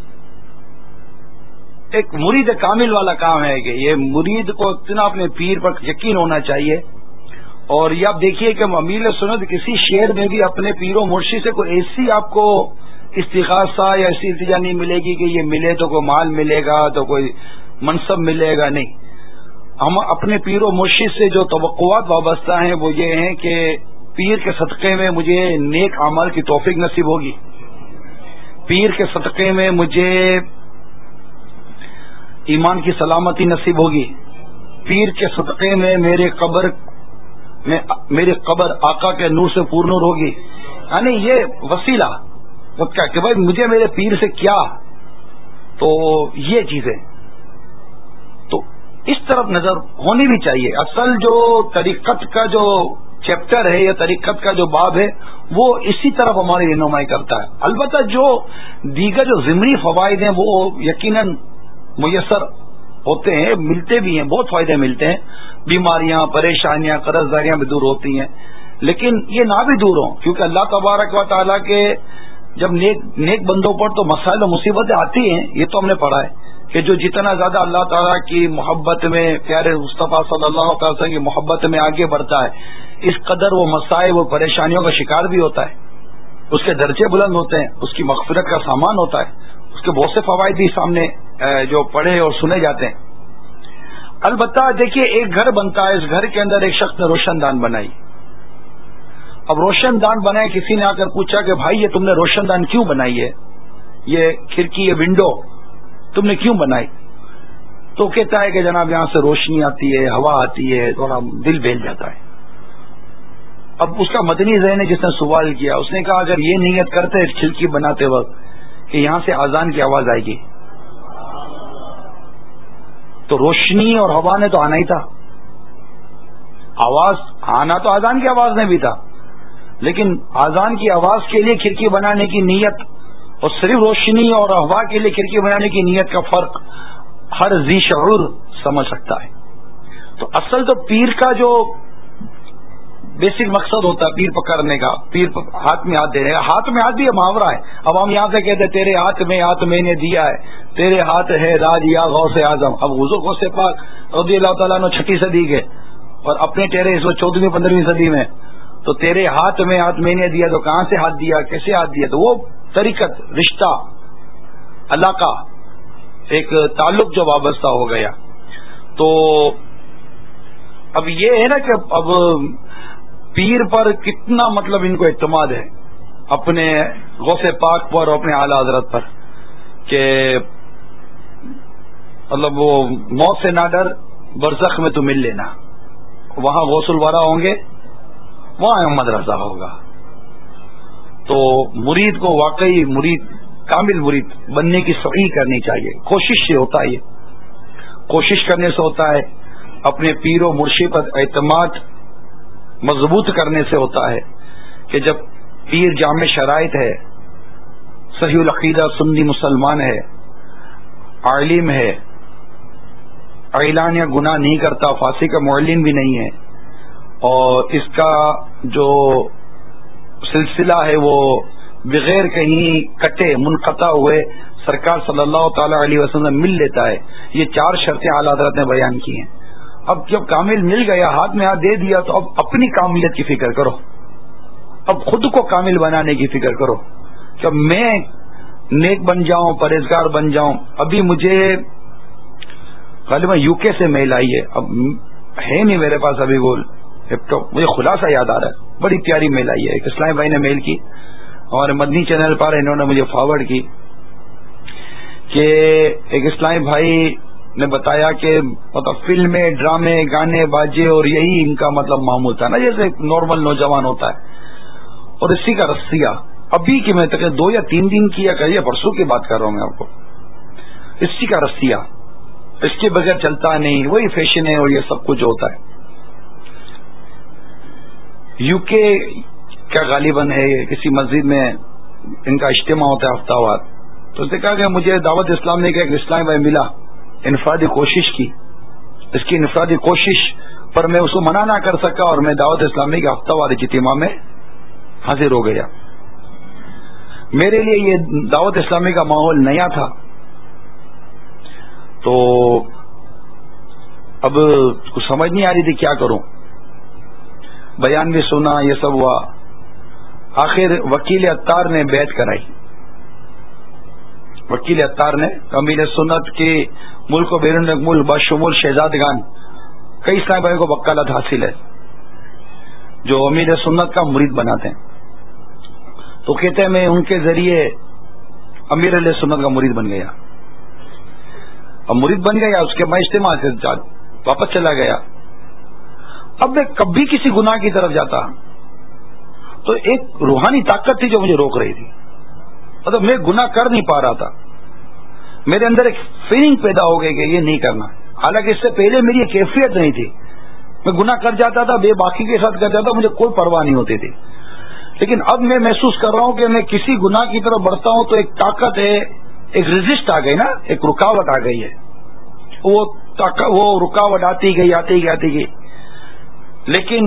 ایک مرید کامل والا کام ہے کہ یہ مرید کو اتنا اپنے پیر پر یقین ہونا چاہیے. اور یہ آپ دیکھیے کہ امیل سنت کسی شعر میں بھی اپنے پیر و مرشد سے کوئی ایسی آپ کو استغاثہ یا ایسی التجا نہیں ملے گی کہ یہ ملے تو کوئی مال ملے گا تو کوئی منصب ملے گا، نہیں. ہم اپنے پیر و مرشد سے جو توقعات وابستہ ہیں وہ یہ ہیں کہ پیر کے صدقے میں مجھے نیک اعمال کی توفیق نصیب ہوگی، پیر کے صدقے میں مجھے ایمان کی سلامتی نصیب ہوگی، پیر کے صدقے میں میرے قبر میں میری قبر آقا کے نور سے پور نور ہوگی. یعنی یہ وسیلہ کہ بھائی مجھے میرے پیر سے کیا، تو یہ چیزیں تو اس طرف نظر ہونی بھی چاہیے. اصل جو طریقت کا جو چیپٹر ہے یا طریقت کا جو باب ہے وہ اسی طرف ہماری رہنمائی کرتا ہے. البتہ جو دیگر جو ضمنی فوائد ہیں وہ یقیناً میسر ہوتے ہیں، ملتے بھی ہیں، بہت فائدے ملتے ہیں، بیماریاں پریشانیاں قرض داریاں بھی دور ہوتی ہیں. لیکن یہ نہ بھی دور ہوں، کیونکہ اللہ تبارک و تعالیٰ کے جب نیک نیک بندوں پر تو مسائل و مصیبتیں آتی ہیں، یہ تو ہم نے پڑھا ہے کہ جو جتنا زیادہ اللہ تعالیٰ کی محبت میں، پیارے مصطفیٰ صلی اللہ علیہ وسلم کی محبت میں آگے بڑھتا ہے، اس قدر وہ مسائل و پریشانیوں کا شکار بھی ہوتا ہے، اس کے درجے بلند ہوتے ہیں، اس کی مغفرت کا سامان ہوتا ہے، اس کے بہت سے فوائد بھی سامنے جو پڑھے اور سنے جاتے ہیں. البتہ دیکھیے ایک گھر بنتا ہے، اس گھر کے اندر ایک شخص نے روشن دان بنائی. اب روشن دان بنائے، کسی نے آ کر پوچھا کہ بھائی یہ تم نے روشن دان کیوں بنائی ہے، یہ کھڑکی یہ ونڈو تم نے کیوں بنائی؟ تو کہتا ہے کہ جناب یہاں سے روشنی آتی ہے، ہوا آتی ہے، تھوڑا دل بہل جاتا ہے. اب اس کا مدنی ذہن جس نے سوال کیا، اس نے کہا اگر یہ نیت کرتے کھڑکی بناتے وقت کہ یہاں سے اذان کی آواز آئے گی تو روشنی اور ہوا نے تو آنا ہی تھا، آواز آنا تو اذان کی آواز نے بھی تھا، لیکن اذان کی آواز کے لیے کھڑکی بنانے کی نیت اور صرف روشنی اور ہوا کے لیے کھڑکی بنانے کی نیت کا فرق ہر ذی شعور سمجھ سکتا ہے. تو اصل تو پیر کا جو بیسک مقصد ہوتا ہے پیر پکڑنے کا، پیر ہاتھ میں ہاتھ دینے کا، ہاتھ میں ہاتھ بھی محاورہ ہے. اب ہم یہاں سے کہتے ہیں تیرے ہاتھ میں ہاتھ میں نے دیا ہے، تیرے ہاتھ ہے راج یا غوث اعظم. اب حضور غوث پاک رضی اللہ تعالیٰ نے چھٹی صدی کے اور اپنے ٹیرے اس وقت چودہویں پندرہویں صدی میں، تو تیرے ہاتھ میں ہاتھ میں نے دیا، تو کہاں سے ہاتھ دیا، کیسے ہاتھ دیا؟ تو وہ طریقت، رشتہ، علاقہ، ایک تعلق جو وابستہ ہو گیا. تو اب یہ ہے نا کہ اب پیر پر کتنا مطلب ان کو اعتماد ہے اپنے غوث پاک پر اور اپنے اعلی حضرت پر کہ مطلب وہ موت سے نہ ڈر، برزخ میں تو مل لینا، وہاں غوث الورا ہوں گے، وہاں احمد رضا ہوگا. تو مرید کو واقعی مرید، کامل مرید بننے کی صحیح کرنی چاہیے. کوشش سے ہوتا ہے، یہ کوشش کرنے سے ہوتا ہے، اپنے پیر و مرشد پر اعتماد مضبوط کرنے سے ہوتا ہے کہ جب پیر جامع شرائط ہے، صحیح العقیدہ سنی مسلمان ہے، عالم ہے، اعلان یا گناہ نہیں کرتا، فاسق کا معلن بھی نہیں ہے، اور اس کا جو سلسلہ ہے وہ بغیر کہیں کٹے منقطع ہوئے سرکار صلی اللہ تعالی علیہ وسلم مل لیتا ہے. یہ چار شرطیں اعلی حضرت نے بیان کی ہیں. اب جب کامل مل گیا، ہاتھ میں ہاتھ دے دیا، تو اب اپنی کاملیت کی فکر کرو، اب خود کو کامل بنانے کی فکر کرو کہ اب میں نیک بن جاؤں، پرہیزگار بن جاؤں. ابھی مجھے غالباً یو کے سے میل آئی ہے، اب ہے نہیں میرے پاس ابھی وہ لیپ ٹاپ، مجھے خلاصہ یاد آ رہا ہے، بڑی پیاری میل آئی ہے، ایک اسلام بھائی نے میل کی اور مدنی چینل پر انہوں نے مجھے فارورڈ کی. کہ ایک اسلامی بھائی نے بتایا کہ مطلب فلمیں، ڈرامے، گانے باجے اور یہی ان کا مطلب معمول تھا نا، جیسے ایک نارمل نوجوان ہوتا ہے، اور اسی کا رسیہ ابھی کی میں تک دو یا تین دن کی یا کہیے پرسوں کی بات کر رہا ہوں میں آپ کو، اسی کا رسیہ، اس کے بغیر چلتا نہیں، وہی فیشن ہے اور یہ سب کچھ ہوتا ہے۔ یو کے کا غالباً ہے، کسی مسجد میں ان کا اجتماع ہوتا ہے ہفتہ وار، تو اس نے کہا کہ مجھے دعوت اسلام نے ایک اسلامی بھائی ملا، انفرادی کوشش کی، اس کی انفرادی کوشش پر میں اس کو منع نہ کر سکا اور میں دعوت اسلامی کے ہفتہ وار اجتماع میں حاضر ہو گیا۔ میرے لیے یہ دعوت اسلامی کا ماحول نیا تھا، تو اب کچھ سمجھ نہیں آ رہی تھی کیا کروں، بیان بھی سنا، یہ سب ہوا، آخر وکیل عطار نے بیعت کرائی۔ وکیل عطار نے امیر سنت کی ملک و بیرون ملک بشمول شہزادگان کئی اسلامی بھائیوں کو وکالت حاصل ہے جو امیر سنت کا مرید بناتے ہیں، تو کہتے ہیں میں ان کے ذریعے امیر علیہ سنت کا مرید بن گیا۔ اب مرید بن گیا، اس کے میں اجتماع سے واپس چلا گیا۔ اب میں کبھی کسی گناہ کی طرف جاتا تو ایک روحانی طاقت تھی جو مجھے روک رہی تھی، مطلب میں گناہ کر نہیں پا رہا تھا، میرے اندر ایک فیلنگ پیدا ہو گئی کہ یہ نہیں کرنا، حالانکہ اس سے پہلے میری یہ کیفیت نہیں تھی، میں گناہ کر جاتا تھا، بے باکی کے ساتھ کر جاتا، مجھے کوئی پرواہ نہیں ہوتی تھی، لیکن اب میں محسوس کر رہا ہوں کہ میں کسی گناہ کی طرف بڑھتا ہوں تو ایک طاقت ہے، ایک ریزسٹ آ گئی نا، ایک رکاوٹ آ گئی ہے، وہ وہ رکاوٹ آتی گئی آتی گئی آتی گئی، لیکن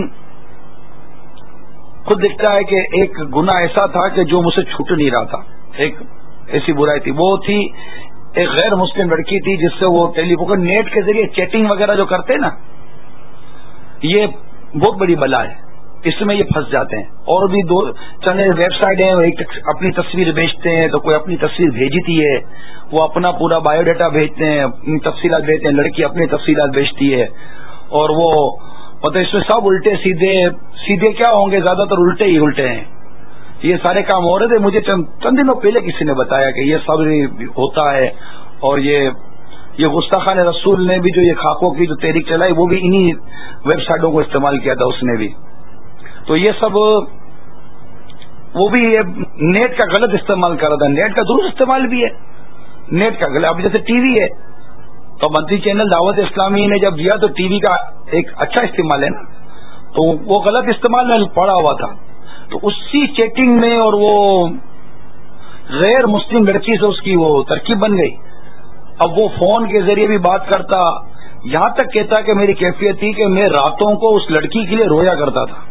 خود دکھتا ہے کہ ایک گناہ ایسا تھا کہ جو مجھ سے چھوٹ نہیں رہا تھا، ایک ایسی برائی تھی، وہ تھی ایک غیر مسلم لڑکی تھی جس سے وہ ٹیلی فون نیٹ کے ذریعے چیٹنگ وغیرہ جو کرتے نا، یہ بہت بڑی بلا ہے، اس میں یہ پھنس جاتے ہیں، اور بھی دو چند ویب سائٹ ہیں، ایک اپنی تصویر بیچتے ہیں، تو کوئی اپنی تصویر بھیجتی ہے، وہ اپنا پورا بایو ڈیٹا بھیجتے ہیں، اپنی تفصیلات بھیجتے ہیں، لڑکی اپنی تفصیلات بیچتی ہے، اور وہ مطلب اس میں سب الٹے سیدھے سیدھے کیا ہوں گے، زیادہ تر الٹے ہی الٹے ہیں، یہ سارے کام ہو رہے تھے۔ مجھے چند دنوں پہلے کسی نے بتایا کہ یہ سب ہوتا ہے، اور یہ یہ گستاخان رسول نے بھی جو یہ خاکوں کی جو تحریک چلائی وہ بھی انہی ویب سائٹوں کو استعمال کیا تھا اس نے بھی، تو یہ سب وہ بھی نیٹ کا غلط استعمال کر رہا تھا، نیٹ کا درست استعمال بھی ہے، نیٹ کا غلط، اب جیسے ٹی وی ہے تو منتری چینل دعوت اسلامی نے جب دیا تو ٹی وی کا ایک اچھا استعمال ہے نا، تو وہ غلط استعمال میں پڑا ہوا تھا، تو اسی چیٹنگ میں اور وہ غیر مسلم لڑکی سے اس کی وہ ترکیب بن گئی، اب وہ فون کے ذریعے بھی بات کرتا، یہاں تک کہتا کہ میری کیفیت تھی کہ میں راتوں کو اس لڑکی کے لیے رویا کرتا تھا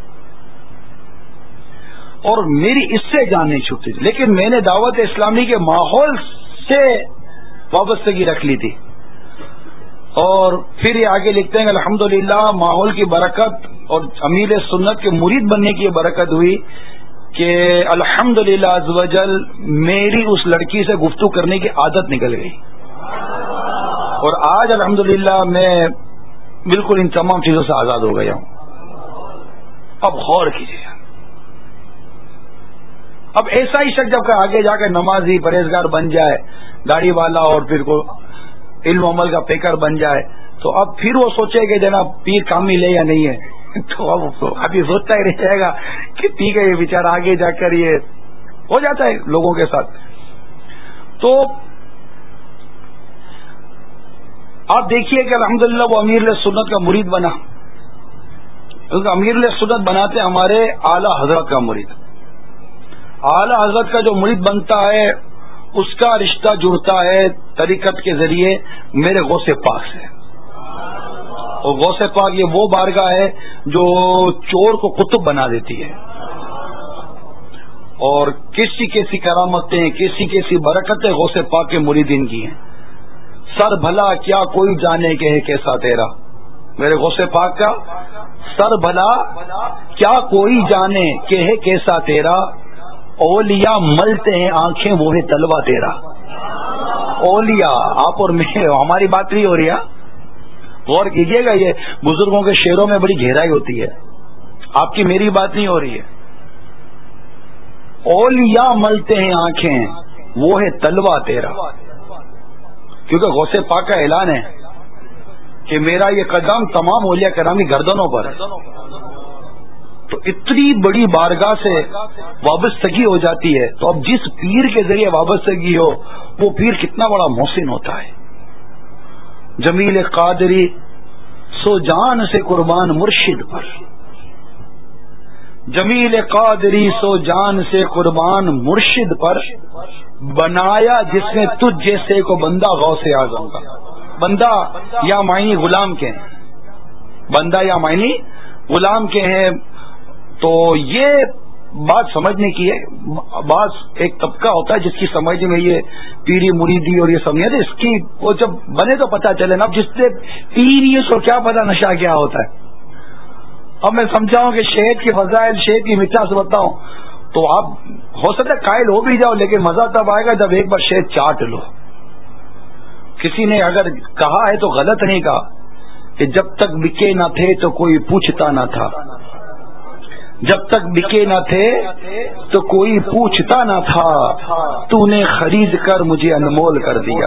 اور میری اس سے جان نہیں چھوٹتی تھی، لیکن میں نے دعوت اسلامی کے ماحول سے وابستگی رکھ لی تھی، اور پھر یہ آگے لکھتے ہیں کہ الحمدللہ ماحول کی برکت اور امیر سنت کے مرید بننے کی یہ برکت ہوئی کہ الحمدللہ عز و جل میری اس لڑکی سے گفتگو کرنے کی عادت نکل گئی، اور آج الحمدللہ میں بالکل ان تمام چیزوں سے آزاد ہو گیا ہوں۔ اب غور کیجیے، اب ایسا ہی شخص جب کہ آگے جا کر نمازی پرہیزگار بن جائے، داڑھی والا، اور پھر کو علم عمل کا پیکر بن جائے، تو اب پھر وہ سوچے کہ جناب پیر کامل ہے یا نہیں ہے، تو اب ابھی سوچتا ہی رہ جائے گا کہ ٹھیک ہے یہ بیچارہ آگے جا کر یہ ہو جاتا ہے لوگوں کے ساتھ۔ تو آپ دیکھیے کہ الحمدللہ وہ امیر سنت کا مرید بنا، کیونکہ امیر سنت بناتے ہمارے اعلی حضرت کا مرید، اعلی حضرت کا جو مرید بنتا ہے اس کا رشتہ جڑتا ہے طریقت کے ذریعے میرے غوث پاک سے، اور غوث پاک یہ وہ بارگاہ ہے جو چور کو قطب بنا دیتی ہے، اور کسی کیسی کرامتیں کسی کیسی برکتیں غوث پاک کے مریدین کی ہیں۔ سر بھلا کیا کوئی جانے کہ ہے کیسا تیرا، میرے غوث پاک کا سر بھلا کیا کوئی جانے کہ ہے کیسا تیرا، اولیاء ملتے ہیں آنکھیں وہ ہے تلوا تیرا۔ اولیاء آپ اور میں، ہماری بات نہیں ہو رہی ہے، غور کیجیے گا، یہ بزرگوں کے شعروں میں بڑی گہرائی ہوتی ہے، آپ کی میری بات نہیں ہو رہی ہے۔ اولیاء ملتے ہیں آنکھیں وہ ہے تلوا تیرا، کیونکہ غوث پاک کا اعلان ہے کہ میرا یہ قدم تمام اولیاء کرام کی گردنوں پر ہے. تو اتنی بڑی بارگاہ سے وابستگی ہو جاتی ہے. تو اب جس پیر کے ذریعے وابستگی ہو وہ پیر کتنا بڑا محسن ہوتا ہے. جمیل قادری سو جان سے قربان مرشد پر، جمیل قادری سو جان سے قربان مرشد پر، بنایا جس نے تجھ جیسے کو بندہ غوث اعظم کا. بندہ یا معنی غلام کے ہیں، بندہ یا معنی غلام کے ہیں. تو یہ بات سمجھنے کی ہے. بعض ایک طبقہ ہوتا ہے جس کی سمجھ میں یہ پیری مریدی اور یہ سب نہیں ہے. اس کی وہ جب بنے تو پتہ چلے نا. اب جس سے پیری اس کو کیا پتا نشہ کیا ہوتا ہے. اب میں سمجھاؤں کہ شہد کی فضائل، شہد کی مٹھاس بتاؤں تو آپ ہو سکتا ہے قائل ہو بھی جاؤ، لیکن مزہ تب آئے گا جب ایک بار شہد چاٹ لو. کسی نے اگر کہا ہے تو غلط نہیں کہا کہ جب تک بکے نہ تھے تو کوئی پوچھتا نہ تھا، جب تک بکے نہ تھے تو کوئی پوچھتا نہ تھا، تو نے خرید کر مجھے انمول کر دیا.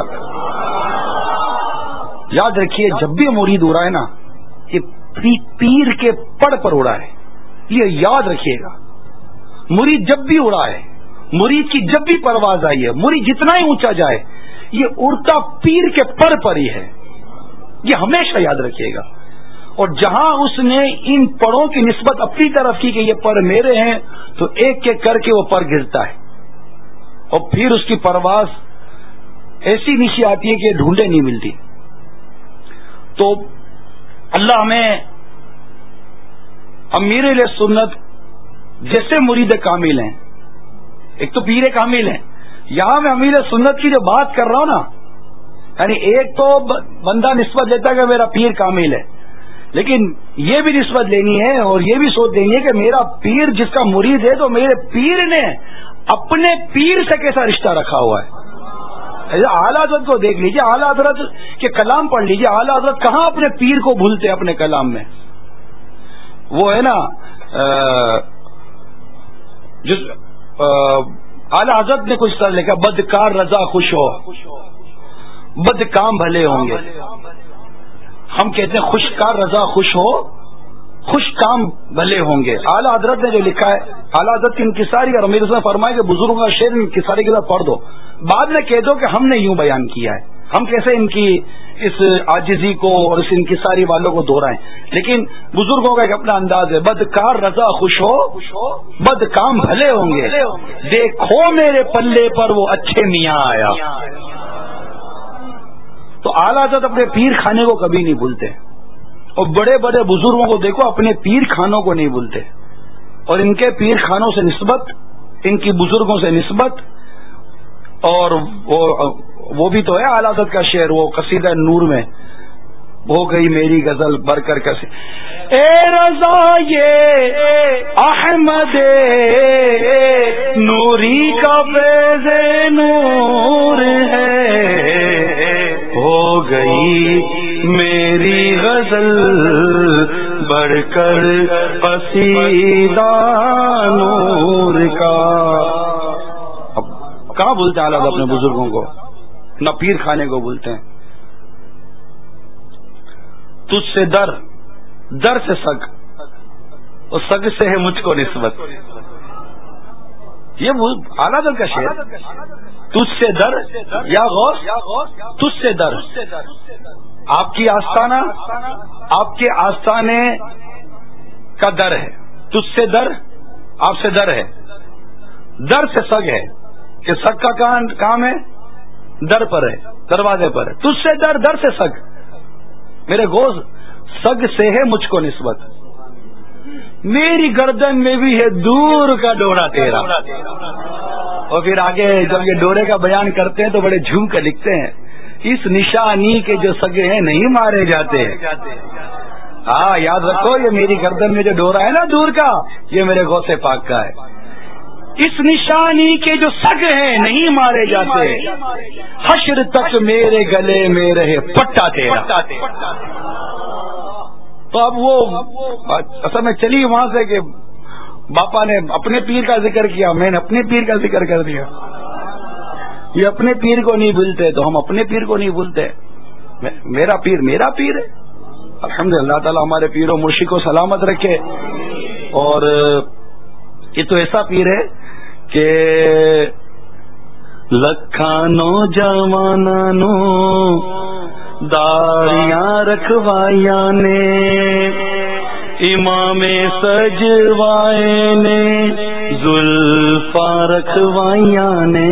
یاد رکھیے جب بھی مرید ہو رہا ہے نا یہ پیر کے پڑ پر اڑا ہے. یہ یاد رکھیے گا. مرید جب بھی اڑا ہے، مرید کی جب بھی پرواز آئی ہے، مرید جتنا ہی اونچا جائے یہ اڑتا پیر کے پڑ پر ہی ہے. یہ ہمیشہ یاد رکھیے گا. اور جہاں اس نے ان پڑوں کی نسبت اپنی طرف کی کہ یہ پر میرے ہیں تو ایک ایک کر کے وہ پر گرتا ہے اور پھر اس کی پرواز ایسی نیچے آتی ہے کہ ڈھونڈے نہیں ملتی. تو اللہ ہمیں امیر علیہ سنت جیسے مرید کامل ہیں، ایک تو پیر کامل ہیں. یہاں میں امیر سنت کی جو بات کر رہا ہوں نا، یعنی ایک تو بندہ نسبت دیتا ہے کہ میرا پیر کامل ہے، لیکن یہ بھی نسبت لینی ہے اور یہ بھی سوچ دینی ہے کہ میرا پیر جس کا مرید ہے تو میرے پیر نے اپنے پیر سے کیسا رشتہ رکھا ہوا ہے. اعلیٰ حضرت کو دیکھ لیجیے، اعلیٰ حضرت کے کلام پڑھ لیجیے. اعلیٰ حضرت کہاں اپنے پیر کو بھولتے اپنے کلام میں. وہ ہے نا جس اعلیٰ حضرت نے کچھ طرح لکھا، بدکار رضا خوش ہو، بد کام بھلے ہوں گے. ہم کہتے ہیں خوش کار رضا خوش ہو، خوش کام بھلے ہوں گے. اعلیٰ حضرت نے جو لکھا ہے، اعلیٰ حضرت کی انکساری اور امیر حسن فرمائے کہ بزرگوں کا شعر انکساری کے ساتھ پڑھ دو، بعد میں کہہ دو کہ ہم نے یوں بیان کیا ہے. ہم کیسے ان کی اس عاجزی کو اور اس انکساری والوں کو دہرائیں. لیکن بزرگوں کا ایک اپنا انداز ہے، بدکار رضا خوش ہو، بد کام بھلے ہوں گے، دیکھو میرے پلے پر وہ اچھے میاں آیا. تو اعلیٰ حضرت اپنے پیر خانے کو کبھی نہیں بھولتے اور بڑے بڑے بزرگوں کو دیکھو اپنے پیر خانوں کو نہیں بھولتے. اور ان کے پیر خانوں سے نسبت، ان کی بزرگوں سے نسبت. اور وہ وہ بھی تو ہے اعلیٰ حضرت کا شعر، وہ قصیدہ نور میں ہو گئی میری غزل بر کر کسی، اے رضا یہ احمد نوری کا فیض نور ہے، ہو گئی میری غزل بڑھ کر قصیدہ نور کا. اب کہاں بولتے ہیں اعلیٰ اپنے بزرگوں کو، نہ پیر خانے کو بولتے ہیں. تجھ سے در، در سے سگ، اور سگ سے ہے مجھ کو نسبت. یہ اعلیٰ حضرت کا شعر. تجھ سے در یا غوث، تجھ سے در، آپ کی آستانہ، آپ کے آستانے کا در ہے. تجھ سے در، آپ سے در ہے. در سے سگ ہے کہ سگ کا کام ہے در پر ہے، دروازے پر ہے. تجھ سے در، در سے سگ، میرے گوز سگ سے ہے مجھ کو نسبت. میری گردن میں بھی ہے دور کا ڈورا تیرا. اور پھر آگے جب یہ ڈورے کا بیان کرتے ہیں تو بڑے جھوم کر لکھتے ہیں، اس نشانی کے جو سگے ہیں نہیں مارے جاتے. ہاں یاد رکھو، یہ میری گردن میں جو ڈورا ہے نا دور کا، یہ میرے غوث پاک کا ہے. اس نشانی کے جو سگ ہیں نہیں مارے جاتے، حشر تک میرے گلے میں رہے پٹا تیرا. تو اب وہ اصل میں چلی وہاں سے کہ باپا نے اپنے پیر کا ذکر کیا، میں نے اپنے پیر کا ذکر کر دیا. یہ اپنے پیر کو نہیں بھولتے تو ہم اپنے پیر کو نہیں بھولتے. میرا پیر میرا پیر ہے. الحمدللہ اللہ تعالیٰ ہمارے پیر و مرشد کو سلامت رکھے. اور یہ تو ایسا پیر ہے کہ لکھانو جوانانو داڑیاں رکھوائیا نے امام سجوائے نے زلفا رکھوائیا نے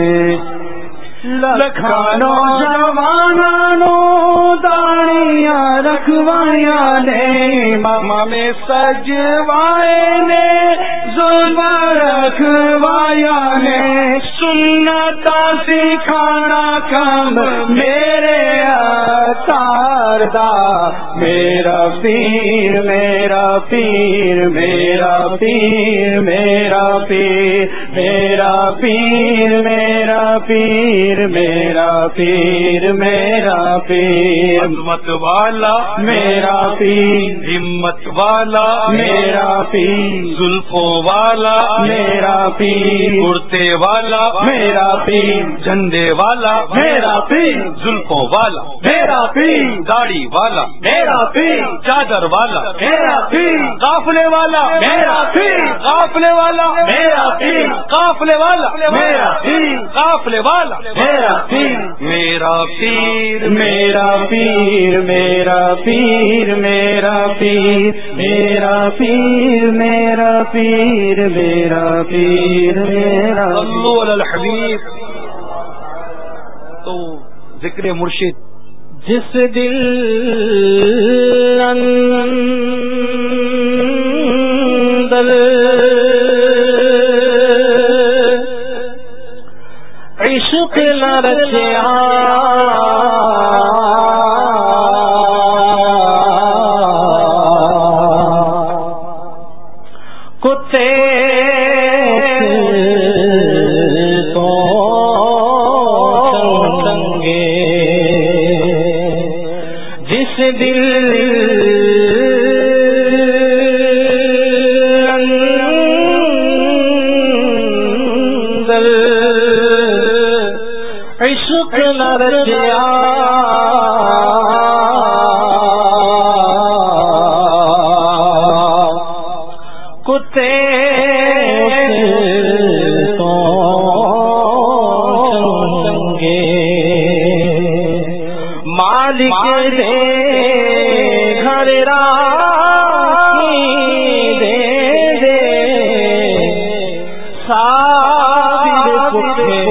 لکھانو جوانانو داڑیاں رکھوائیا نے امام سجوائے نے زلفا رکھوایا نے سنتا سکھانا کم میرے اتار دا میرا پیر میرا پیر میرا پیر میرا پیر میرا پیر میرا پیر میرا پیر میرا پیر ہمت والا میرا پیر ہمت والا میرا پیر زلفوں والا میرا پیر کرتے والا میرا پیر جھنڈے والا میرا پیر زلفوں والا میرا پیر داڑھی والا میرا پیر چادر والا میرا پیر قافلے والا میرا پیر قافلے والا میرا پیر قافلے والا میرا پیر قافلے والا میرا پیر میرا پیر میرا پیر میرا پیر میرا پیر میرا پیر میرا پیر میرا پیر میرا صلو علی الحبیب. تو ذکر مرشد جس دل اندر عشق نہ رچیا کتے تو چنگے جس دل اندر عشق نہ رچیا کتے تو چنگے مالک دے گھر راہی دے دے صابر کتے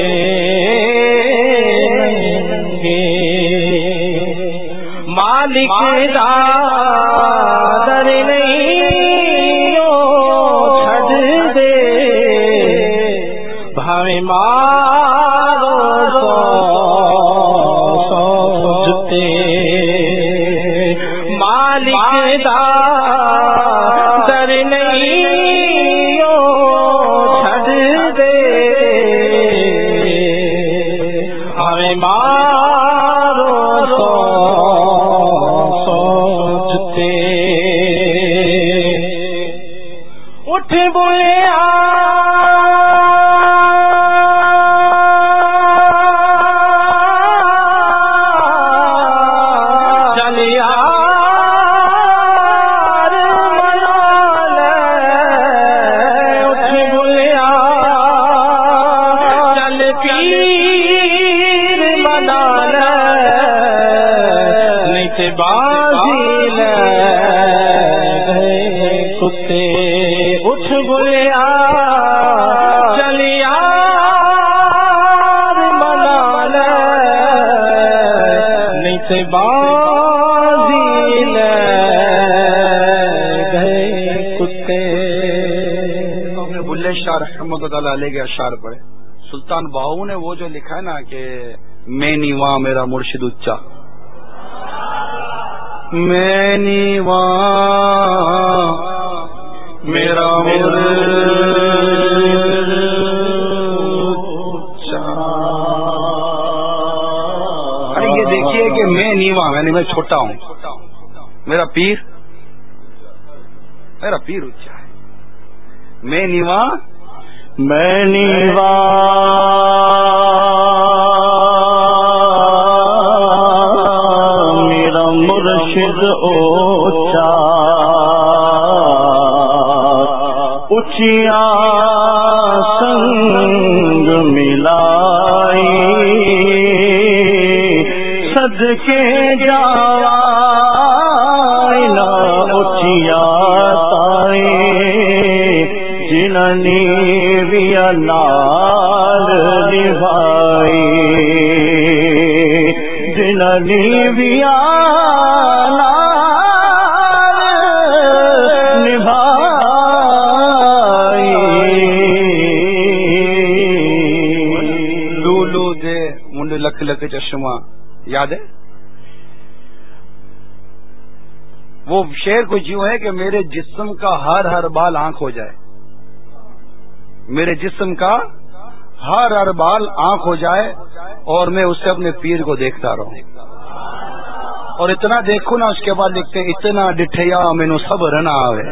مالک دا در نہیں چھڈ دے بھاویں مارو سو جتے مالک دا در نہیں چھڈ دے بھاویں مارو سو اٹھ بویا چلیا اٹھ بویا چل پیر منا نہیں تے بازی لے کتے اٹھ گیا چلیا منا لے نہیں تے بازی لے گئے کتے. بلے شاہ رحمۃ اللہ علیہ کے اشعار پڑھے. سلطان باہو نے وہ جو لکھا ہے نا کہ میں نیواں میرا مرشد اچا میں نیواں میرا مرشد اچا. ارے یہ دیکھیے کہ میں نیواں یعنی میں چھوٹا ہوں, میرا پیر میرا پیر اچا ہے. میں نیواں میں نیواں اچیا سنگ ملائی صدقے جاوائی نا اچیا تائی جننی بھی لال نبھائی جننی بھی لکھ لکھ چشمہ یاد ہے؟ وہ شعر کچھ یوں ہے کہ میرے جسم کا ہر ہر بال آنکھ ہو جائے، میرے جسم کا ہر ہر بال آنکھ ہو جائے اور میں اس سے اپنے پیر کو دیکھتا رہوں، اور اتنا دیکھوں نا اس کے بعد دیکھتے اتنا ڈٹھیا مینو سب رنا آوے۔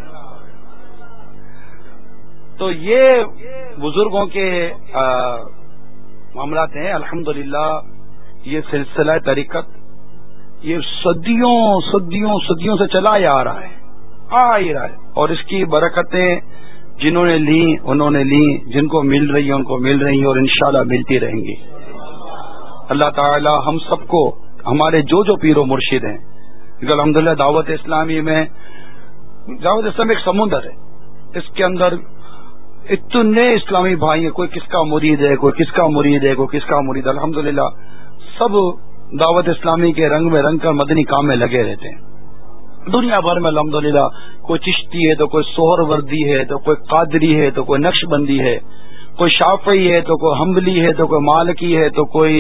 تو یہ بزرگوں کے معاملات ہیں۔ الحمدللہ یہ سلسلہ طریقت یہ صدیوں صدیوں صدیوں سے چلا ہی آ رہا ہے آ ہی رہا ہے، اور اس کی برکتیں جنہوں نے لی انہوں نے لی، جن کو مل رہی ہیں ان کو مل رہی ہیں اور انشاءاللہ ملتی رہیں گی۔ اللہ تعالی ہم سب کو ہمارے جو جو پیر و مرشد ہیں، الحمدللہ دعوت اسلامی میں دعوت اسلامی ایک سمندر ہے، اس کے اندر اتنے اسلامی بھائی ہیں، کوئی کس کا مرید ہے کوئی کس کا مرید ہے کوئی کس کا مرید ہے، الحمدللہ سب دعوت اسلامی کے رنگ میں رنگ کر مدنی کام میں لگے رہتے ہیں دنیا بھر میں الحمدللہ۔ کوئی چشتی ہے تو کوئی سہر وردی ہے تو کوئی قادری ہے تو کوئی نقش بندی ہے، کوئی شافعی ہے تو کوئی حنبلی ہے تو کوئی مالکی ہے تو کوئی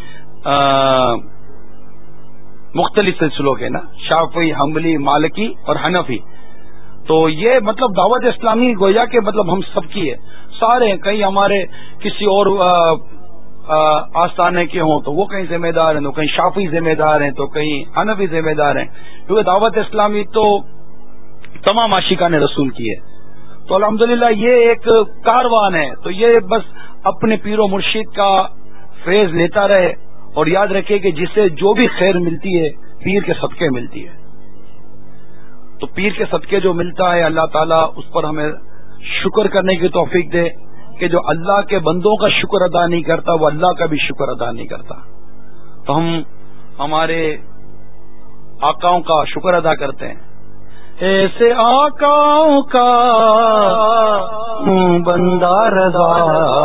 مختلف سلسلوں کے نا، شافعی حنبلی مالکی اور حنفی۔ تو یہ مطلب دعوت اسلامی گویا کہ مطلب ہم سب کی ہے، سارے ہیں، کہیں ہمارے کسی اور آستانے کے ہوں تو وہ کہیں ذمہ دار ہیں، تو کہیں شافعی ذمہ دار ہیں تو کہیں حنفی ذمہ دار ہیں، کیونکہ دعوت اسلامی تو تمام عاشقان رسول کی ہے۔ تو الحمدللہ یہ ایک کاروان ہے، تو یہ بس اپنے پیر و مرشد کا فیض لیتا رہے اور یاد رکھے کہ جسے جو بھی خیر ملتی ہے پیر کے صدقے ملتی ہے، تو پیر کے صدقے جو ملتا ہے اللہ تعالیٰ اس پر ہمیں شکر کرنے کی توفیق دے کہ جو اللہ کے بندوں کا شکر ادا نہیں کرتا وہ اللہ کا بھی شکر ادا نہیں کرتا۔ تو ہم ہمارے آقاؤں کا شکر ادا کرتے ہیں۔ ایسے آقاؤں کا ہوں بندہ رضا،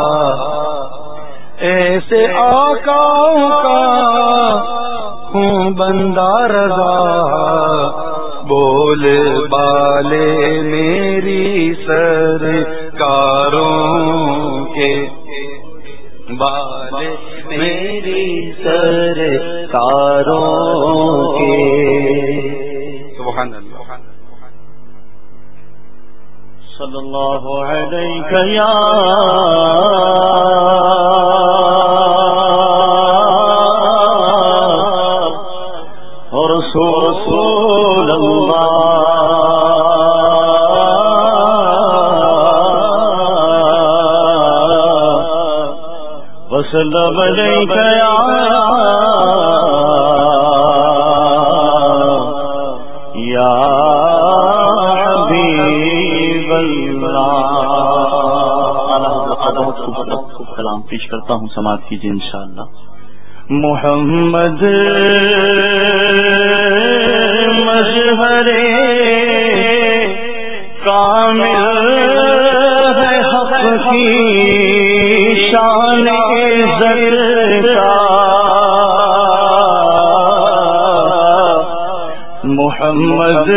ایسے آقاؤں کا ہوں بندہ رضا، بول بالے میری سرکاروں کے، بالے میری سرکاروں کے، سبحان اللہ۔ صلی اللہ علیہ یا رسول اللہ، وسلم علیک یا حبیب اللہ۔ خوب کلام پیش کرتا ہوں، سماعت کیجیے انشاءاللہ۔ محمد مظہر کامل ہے حق کی شان عزت کا، محمد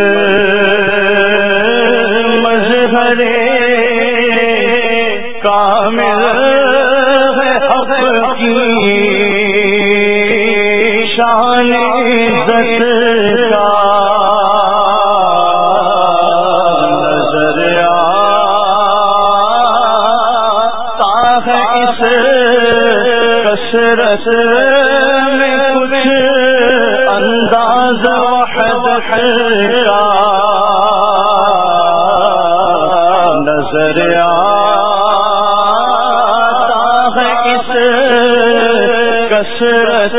مظہر کامل ہے حق کی شان عزت کا، نظر آتا ہے اس کثرت میں کچھ انداز وحدت کا، نظر آتا ہے اس کثرت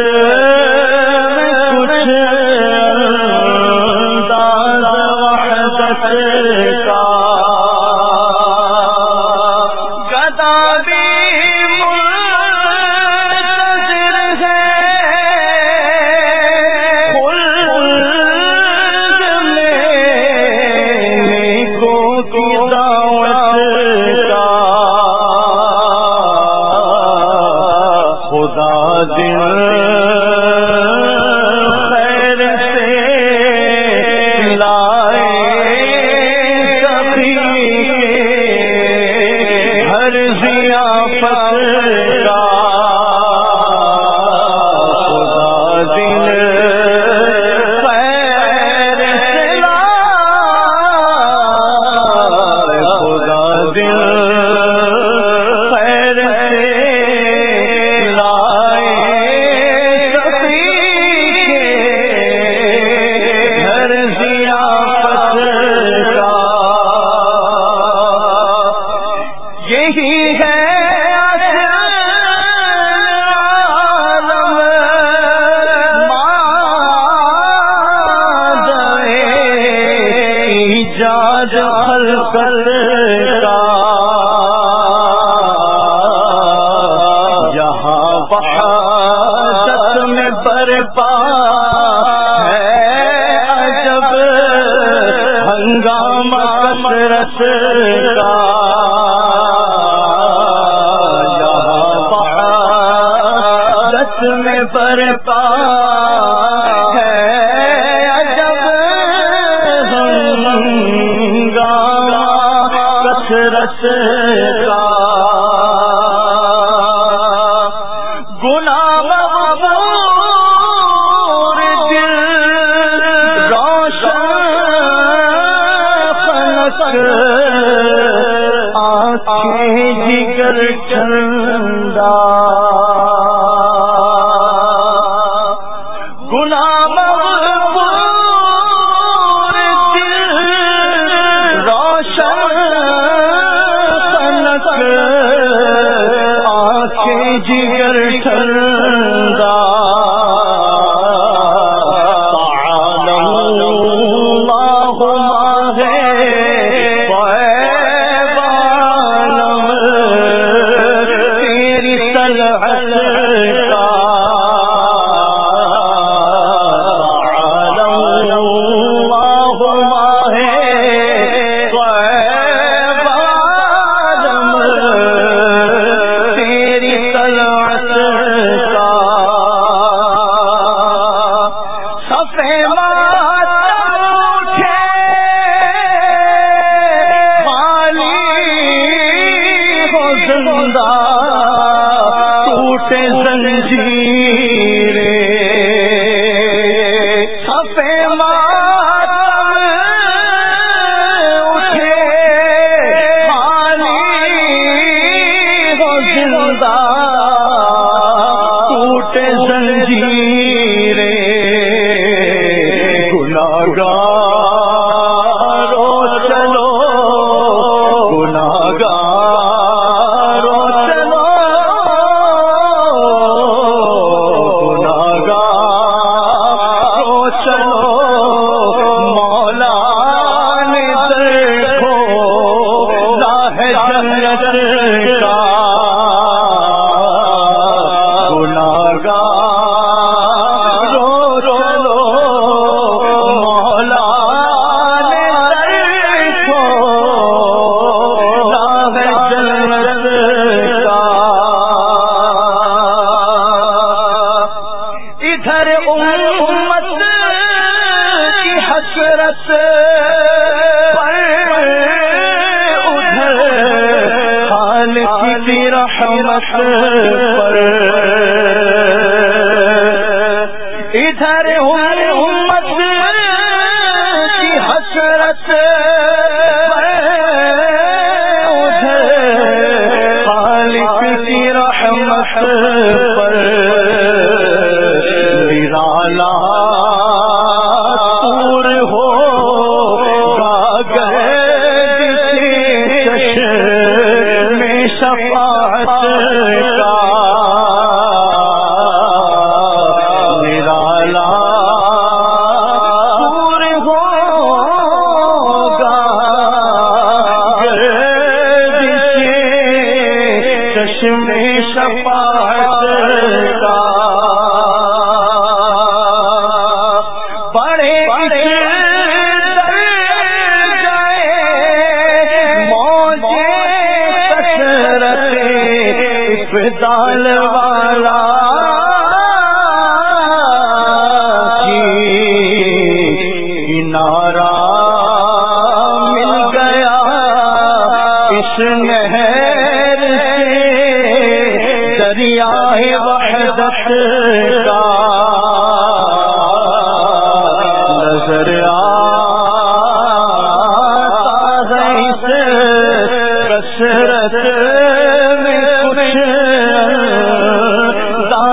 ہوگا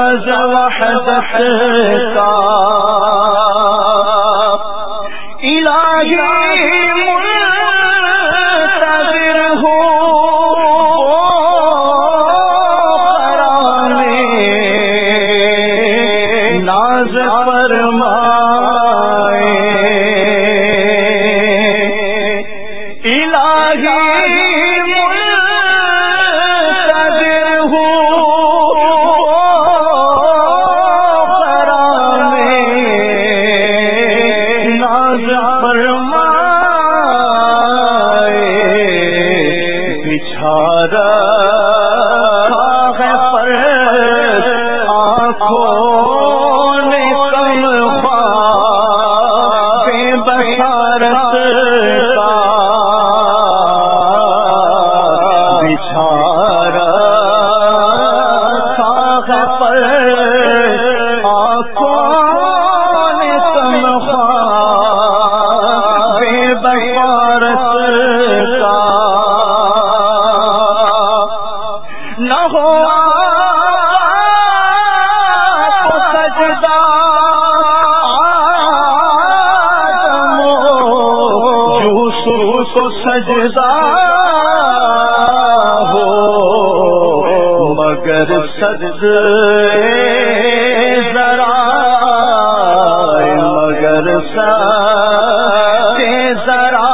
راز وحدت کا الہی منتظر ہوں میں ناز فرمائے سجدہ ہو مگر سجدے ذرا مگر سجدے ذرا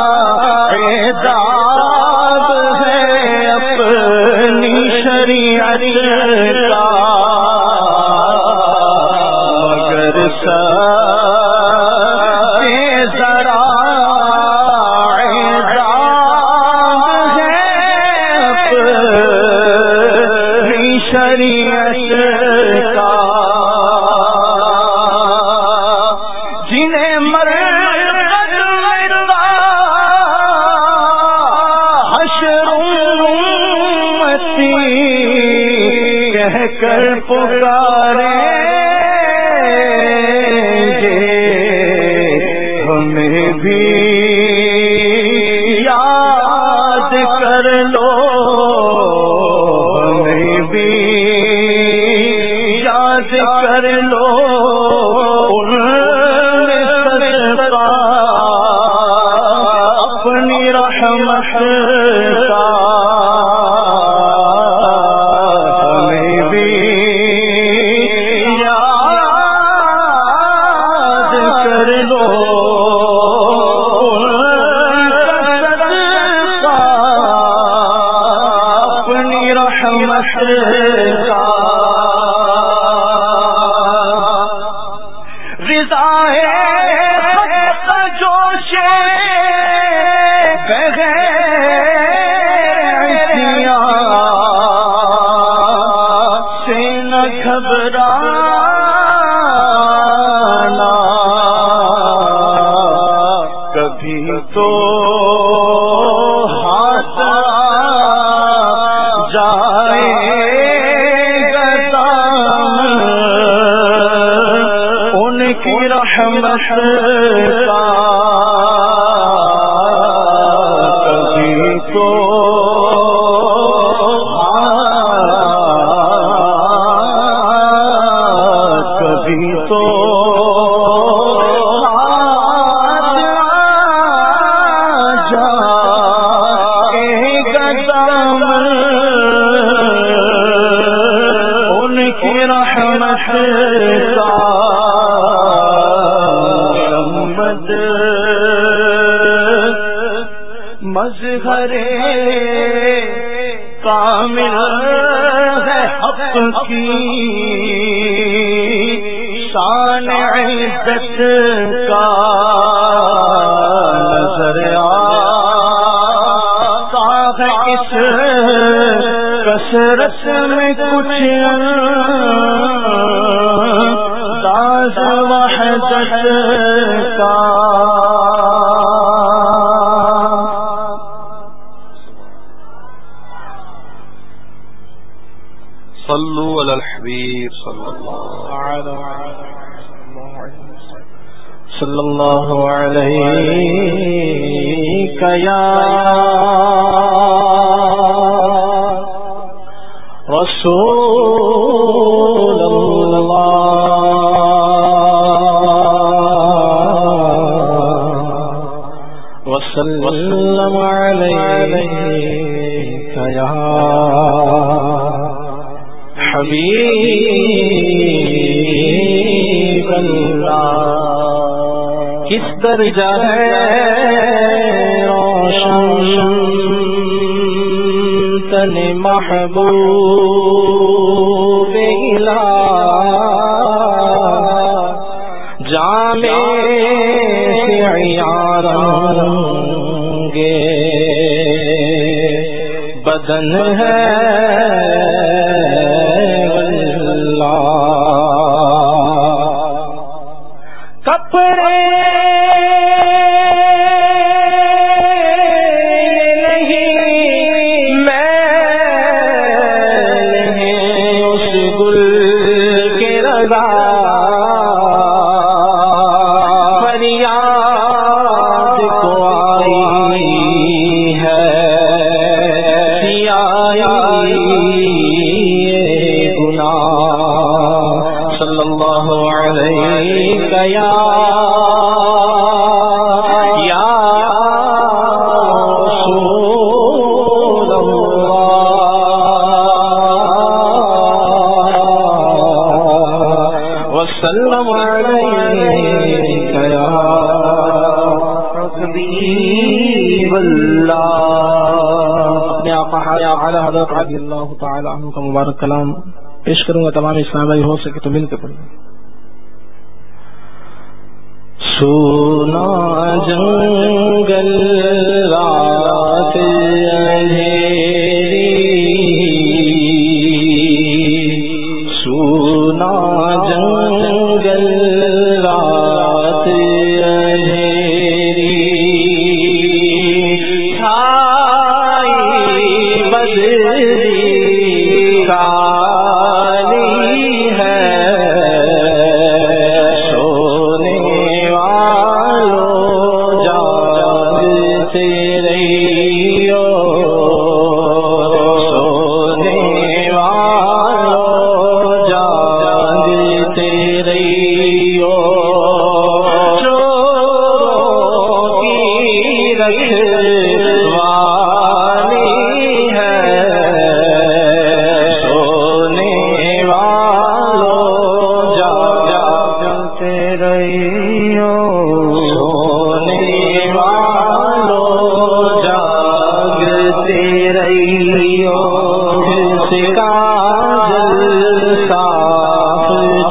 عذاب ہے اپنی شریعت کا مگر سجدے ذرا کر پکارے ہمیں بھی یاد کر لو ہمیں بھی یاد کر لو اپنی رحمت کا کبھی تو ہاتھ جائے گا ان کی رحمت کا کبھی تو کبھی تو محمد مظہر کامل ہے حق کی شان عزت کا نظر آتا ہے اس کثرت میں کچھ راز وحدت کا صلو علی الحبیب صلی اللہ علیہ یا رسول کس درجہ ہے روشن تن محبوب الہ جامے سے عیارنگے بدن ہے کپڑے نہیں میں اس گل کے رضا فریاد کو آئی ہے گناہ صلی اللہ علیہ یا وسلم علیک یا حبیب اللہ. اپنے آقا اعلی حضرت رضی اللہ تعالی عنہ کا مبارک کلام پیش کروں گا. تمام اسلام بھائی ہو سکے تو مل کے پڑھیں. سونا جنگل رات اندھیری سونا جنگل رات اندھیری چھائی بدری کالی ہے سونے والوں جاگتے رہیو سونے والوں جاگتے رہیو چوروں کی رکھوالی ہے سونے والوں جاگتے رہیو سونے والوں جاگتے رہیو جس کا جل صاف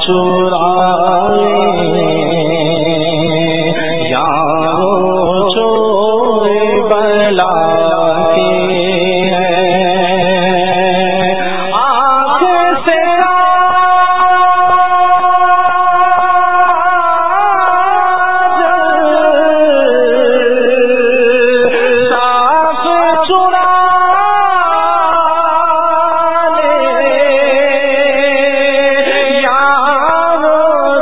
چرائے یارو چور بلا کے ہیں آنکھ سے صاف چرا لے یارو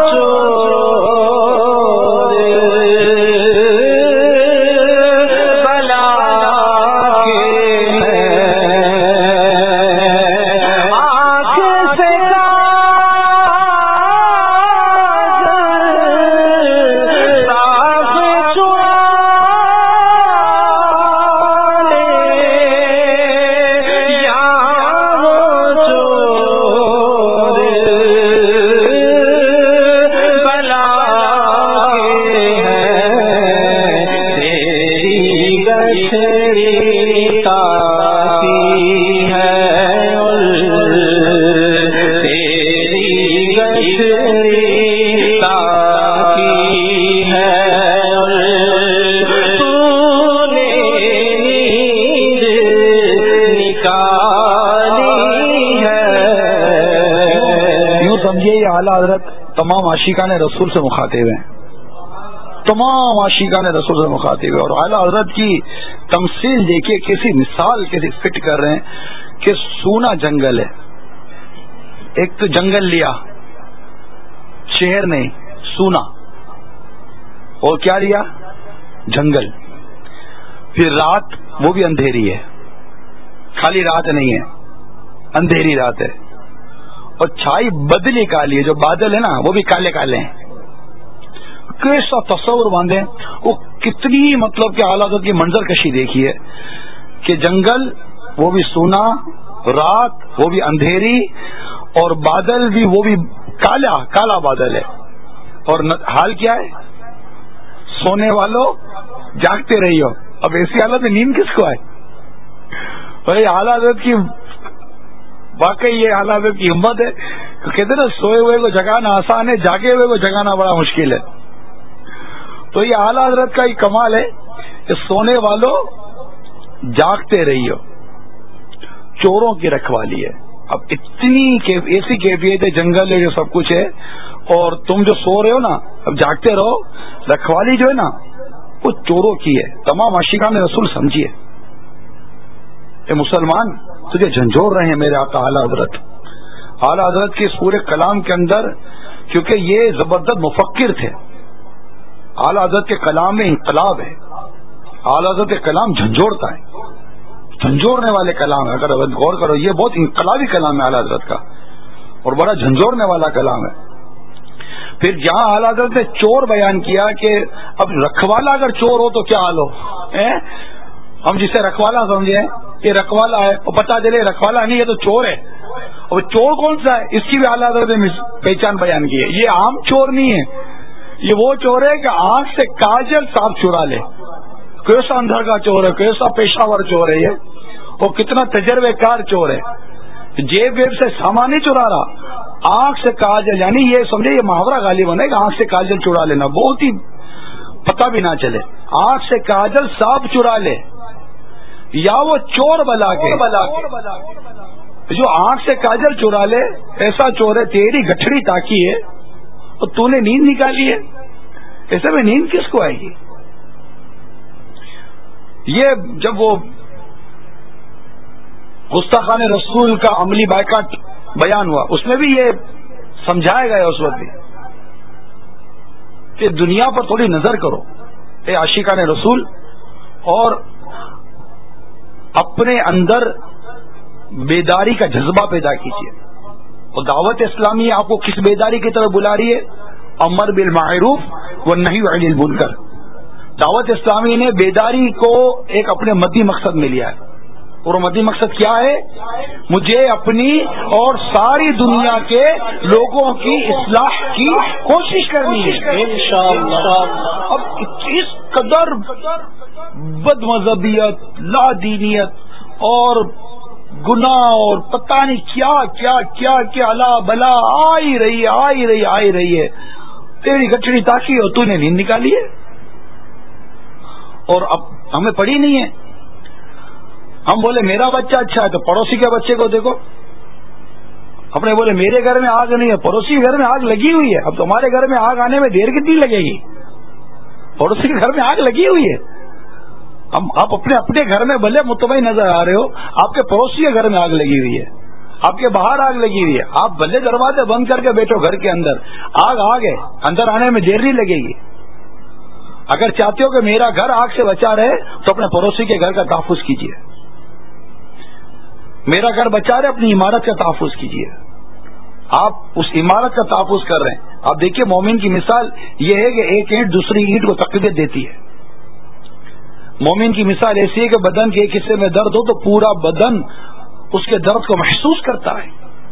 چور بلا کے ہیں آنکھ سے صاف چرا لے یارو چور بلا کے ہیں تیری گچھڑی کافی ہے تیری گچھڑی کافی ہے تو نے نیند نکالی ہے. یوں سمجھیے یہ اعلیٰ حضرت تمام عاشقان رسول سے مخاطب ہیں تمام عاشقان رسول سے مخاطب ہے. اور اعلیٰ حضرت کی تمثیل دیکھیے کیسی مثال کیسی فٹ کر رہے ہیں کہ سونا جنگل ہے. ایک تو جنگل لیا شہر نہیں سونا اور کیا لیا جنگل. پھر رات وہ بھی اندھیری ہے خالی رات نہیں ہے اندھیری رات ہے. اور چھائی بدلی کالی ہے جو بادل ہے نا وہ بھی کالے کالے ہیں. کیسا تصور باندھے وہ کتنی مطلب کہ اعلیٰ حضرت کی منظر کشی دیکھی ہے کہ جنگل وہ بھی سونا رات وہ بھی اندھیری اور بادل بھی وہ بھی کالا کالا بادل ہے. اور حال کیا ہے سونے والوں جاگتے رہی ہو. اب ایسی حالت میں نیند کس کو آئے؟ بھائی اعلیٰ حضرت کی واقعی یہ اعلیٰ حضرت کی ہمت ہے. کہتے نا سوئے ہوئے کو جگانا آسان ہے، جاگے ہوئے کو جگانا بڑا مشکل ہے. تو یہ اعلیٰ حضرت کا یہ کمال ہے کہ سونے والوں جاگتے رہی ہو. چوروں کی رکھوالی ہے. اب اتنی ایسی کیفیت ہے، جنگل ہے، جو سب کچھ ہے، اور تم جو سو رہے ہو نا، اب جاگتے رہو. رکھوالی جو ہے نا وہ چوروں کی ہے. تمام عاشقان رسول سمجھیے، اے مسلمان تجھے جھنجھوڑ رہے ہیں میرے آقا اعلیٰ حضرت. اعلیٰ حضرت کے اس پورے کلام کے اندر، کیونکہ یہ زبردست مفکر تھے، اعلیٰ حضرت کے کلام میں انقلاب ہے. اعلیٰ حضرت کے کلام جھنجھوڑتا ہے، جھنجھوڑنے والے کلام ہے. اگر غور کرو یہ بہت انقلابی کلام ہے اعلیٰ حضرت کا، اور بڑا جھنجھوڑنے والا کلام ہے. پھر جہاں اعلیٰ حضرت نے چور بیان کیا کہ اب رکھوالا اگر چور ہو تو کیا حال ہو. ہم جسے رکھوالا سمجھے یہ رکھوالا ہے، اور پتا چلے رکھوالا نہیں ہے تو چور ہے. اور چور کون سا ہے، اس کی بھی اعلیٰ حضرت نے پہچان بیان کی ہے. یہ عام چور نہیں ہے، یہ وہ چور ہے کہ آنکھ سے کاجل صاف چرا لے. کیسا اندر کا چور ہے، کیسا پیشہ ور چور ہے یہ، اور کتنا تجربے کار چور ہے. جیب ویب سے سامان نہیں چرا رہا، آنکھ سے کاجل، یعنی یہ سمجھے یہ محاورہ غالباً ہے کہ آنکھ سے کاجل چرا لینا، بہت ہی پتہ بھی نہ چلے. آنکھ سے کاجل صاف چرا لے، یا وہ چور بلا کے جو آنکھ سے کاجل چرا لے، ایسا چور ہے. تیری گٹھڑی تاکی ہے اور تو نے نیند نکالی ہے. ایسے میں نیند کس کو آئے گی؟ یہ جب وہ گستاخان رسول کا عملی بائیکاٹ بیان ہوا، اس میں بھی یہ سمجھایا گیا اس وقت بھی کہ دنیا پر تھوڑی نظر کرو اے عاشقان رسول، اور اپنے اندر بیداری کا جذبہ پیدا کیجیے. اور دعوت اسلامی آپ کو کس بیداری کی طرف بلا رہی ہے؟ امر بالمعروف والنہی عن المنکر. دعوت اسلامی نے بیداری کو ایک اپنے مدی مقصد میں لیا ہے، اور مدی مقصد کیا ہے؟ مجھے اپنی اور ساری دنیا کے لوگوں کی اصلاح کی کوشش کرنی ہے انشاءاللہ. اب اس قدر بد مذہبیت، لا دینیت اور گناہ اور پتہ نہیں کیا کیا کیا کیا الا بلا آئی رہی ہے آئی رہی آئی رہی ہے. تیری گٹھڑی تاکی اور تو نے نیند نکالی ہے. اور اب ہمیں پڑی نہیں ہے. ہم بولے میرا بچہ اچھا ہے تو پڑوسی کے بچے کو دیکھو. اپنے بولے میرے گھر میں آگ نہیں ہے، پڑوسی کے گھر میں آگ لگی ہوئی ہے. اب تمہارے گھر میں آگ آنے میں دیر کتنی لگے گی؟ پڑوسی کے گھر میں آگ لگی ہوئی ہے. ہم آپ اپنے اپنے گھر میں بھلے مطمئن نظر آ رہے ہو، آپ کے پڑوسی کے گھر میں آگ لگی ہوئی ہے، آپ کے باہر آگ لگی ہوئی ہے. آپ بھلے دروازے بند کر کے بیٹھو گھر کے اندر، آگ آگ ہے، اندر آنے میں دیر نہیں لگے گی. اگر چاہتے ہو کہ میرا گھر آگ سے بچا رہے تو اپنے پڑوسی کے گھر کا تحفظ کیجیے. میرا گھر بچا رہے اپنی عمارت کا تحفظ کیجیے. آپ اس عمارت کا تحفظ کر رہے ہیں. آپ دیکھیے مومن کی مثال یہ ہے کہ ایک اینٹ دوسری اینٹ کو تقویت دیتی ہے. مومن کی مثال ایسی ہے کہ بدن کے ایک حصے میں درد ہو تو پورا بدن اس کے درد کو محسوس کرتا ہے.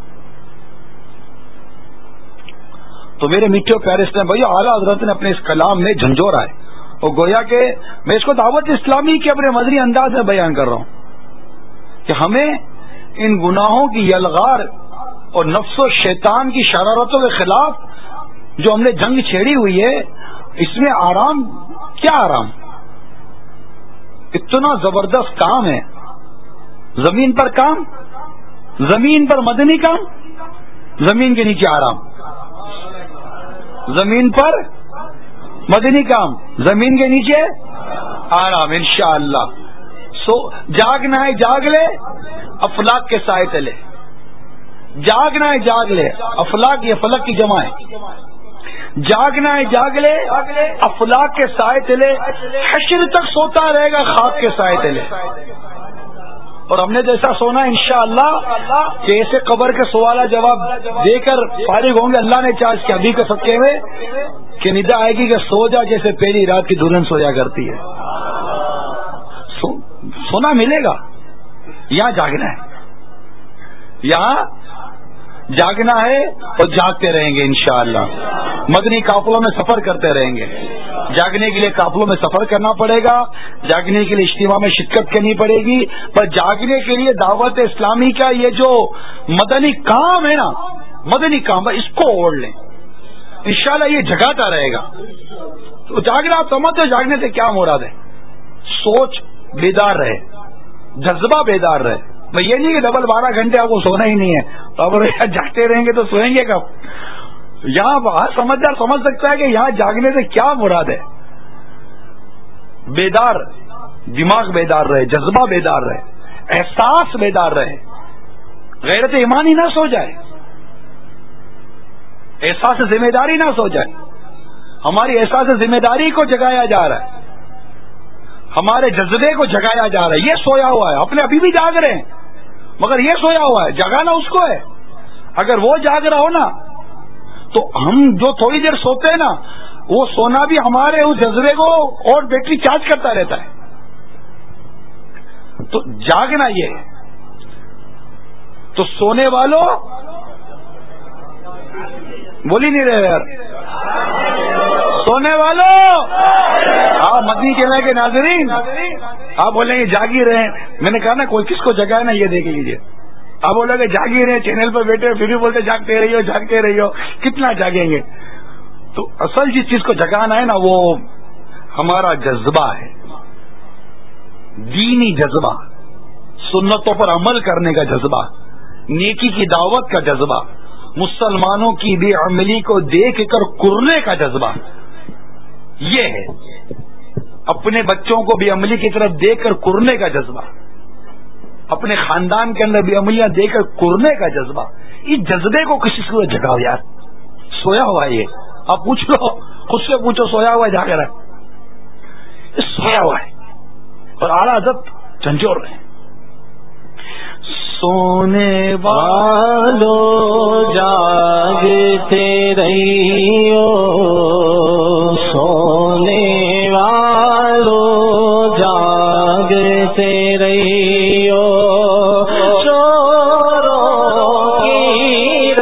تو میرے میٹھے پیارے اسلام بھائی، اعلیٰ حضرت نے اپنے اس کلام میں جھنجھوڑا ہے، اور گویا کہ میں اس کو دعوت اسلامی کے اپنے مدنی انداز میں بیان کر رہا ہوں کہ ہمیں ان گناہوں کی یلغار اور نفس و شیطان کی شرارتوں کے خلاف جو ہم نے جنگ چھیڑی ہوئی ہے، اس میں آرام کیا آرام، اتنا زبردست کام ہے. زمین پر کام، زمین پر مدنی کام، زمین کے نیچے آرام. زمین پر مدنی کام، زمین کے نیچے آرام انشاءاللہ. سو جاگنا ہے جاگ لے، افلاک کے سائے تلے. جاگنا ہے جاگ لے، افلاک یہ فلک کی جمع ہے. جاگنا ہے جاگ لے، افلاک کے سائے تلے، حشر تک سوتا رہے گا خاک کے سائے تلے. اور ہم نے جیسا سونا انشاءاللہ کہ ایسے قبر کے سوالہ جواب دے کر فارغ ہوں گے. اللہ نے چارج کیا ابھی کے صدقے میں کہ ندا آئے گی کہ سو جا جیسے پہلی رات کی دلہن سویا کرتی ہے. سو, سونا ملے گا. یہاں جاگنا ہے، یہاں جاگنا ہے اور جاگتے رہیں گے انشاءاللہ. مدنی قافلوں میں سفر کرتے رہیں گے. جاگنے کے لیے قافلوں میں سفر کرنا پڑے گا, جاگنے کے لیے اجتماع میں شرکت کرنی پڑے گی, پر جاگنے کے لیے دعوت اسلامی کا یہ جو مدنی کام ہے نا, مدنی کام اس کو اوڑھ لیں, انشاءاللہ یہ جگاتا رہے گا. تو جاگنا آپ سمجھتے ہو جاگنے سے کیا مراد ہے؟ سوچ بیدار رہے, جذبہ بیدار رہے. میں یہ نہیں کہ ڈبل بارہ گھنٹے آپ کو سونا ہی نہیں ہے, تو اب جاگتے رہیں گے تو سوئیں گے کب؟ یہاں باہر سمجھدار سمجھ سکتا ہے کہ یہاں جاگنے سے کیا مراد ہے. بیدار دماغ بیدار رہے, جذبہ بیدار رہے, احساس بیدار رہے, غیرت ایمانی نہ سو جائے, احساس ذمہ داری نہ سو جائے. ہماری احساس ذمہ داری کو جگایا جا رہا ہے, ہمارے جذبے کو جگایا جا رہا ہے. یہ سویا ہوا ہے, اپنے ابھی بھی جاگ رہے ہیں مگر یہ سویا ہوا ہے, جگانا اس کو ہے. اگر وہ جاگ رہا ہو نا تو ہم جو تھوڑی دیر سوتے ہیں نا, وہ سونا بھی ہمارے اس جذبے کو اور بیٹری چارج کرتا رہتا ہے. تو جاگنا یہ ہے. تو سونے والوں بول ہی نہیں رہے یار, سونے والوں آپ مدنی چینل کے ناظرین آپ بولیں گے جاگ ہی رہے. میں نے کہا نا کوئی کس کو جگائے نا, یہ دیکھ لیجیے. آپ بولیں گے جاگ ہی رہے, چینل پر بیٹھے پھر بھی بولتے جاگتے رہی ہو جاگتے رہی ہو, کتنا جاگیں گے؟ تو اصل جس چیز کو جگانا ہے نا وہ ہمارا جذبہ ہے, دینی جذبہ, سنتوں پر عمل کرنے کا جذبہ, نیکی کی دعوت کا جذبہ, مسلمانوں کی بے عملی کو دیکھ کر کرنے کا جذبہ. یہ ہے اپنے بچوں کو بے عملی کی طرف دیکھ کر کرنے کا جذبہ, اپنے خاندان کے اندر بے عملیاں دیکھ کر کرنے کا جذبہ. اس جذبے کو کسی سے جگاؤ یار. سویا ہوا ہے یہ, آپ پوچھ لو خود سے, پوچھو سویا ہوا ہے جا کر, سویا ہوا ہے. اور اعلیٰ حضرت جھنجھوڑ رہے ہیں, سونے والو جاگتے رہیو, سونے والو جاگتے رہیو, چوروں کی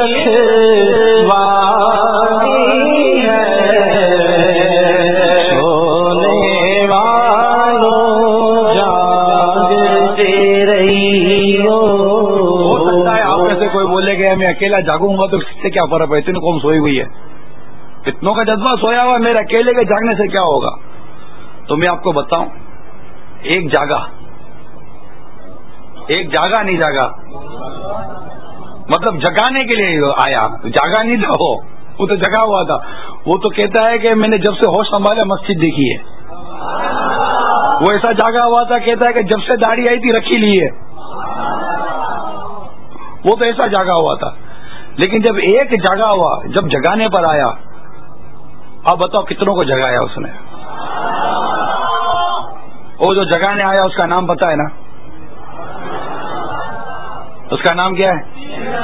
رکھوالی ہے, سونے والو جاگتے رہیو. کوئی بولے کہ میں اکیلا جاگوں گا تو اس سے کیا فرق ہے, اتنی قوم سوئی ہوئی ہے, اتنوں کا جذبہ سویا ہوا, میرے اکیلے کے جاگنے سے کیا ہوگا؟ تو میں آپ کو بتاؤں, ایک جاگا ایک جاگا نہیں جاگا مطلب جگانے کے لیے آیا, جاگا نہیں تھا وہ, وہ تو جگا ہوا تھا. وہ تو کہتا ہے کہ میں نے جب سے ہوش سنبھالا مسجد دیکھی ہے. وہ ایسا جاگا ہوا تھا, کہتا ہے کہ جب سے داڑھی آئی تھی رکھی لی ہے. وہ تو ایسا جاگا ہوا تھا. لیکن جب ایک جاگا ہوا, جب جگانے پر آیا, اب بتاؤ کتنوں کو جگایا اس نے؟ وہ جو جگانے آیا اس کا نام پتا ہے نا, اس کا نام کیا ہے؟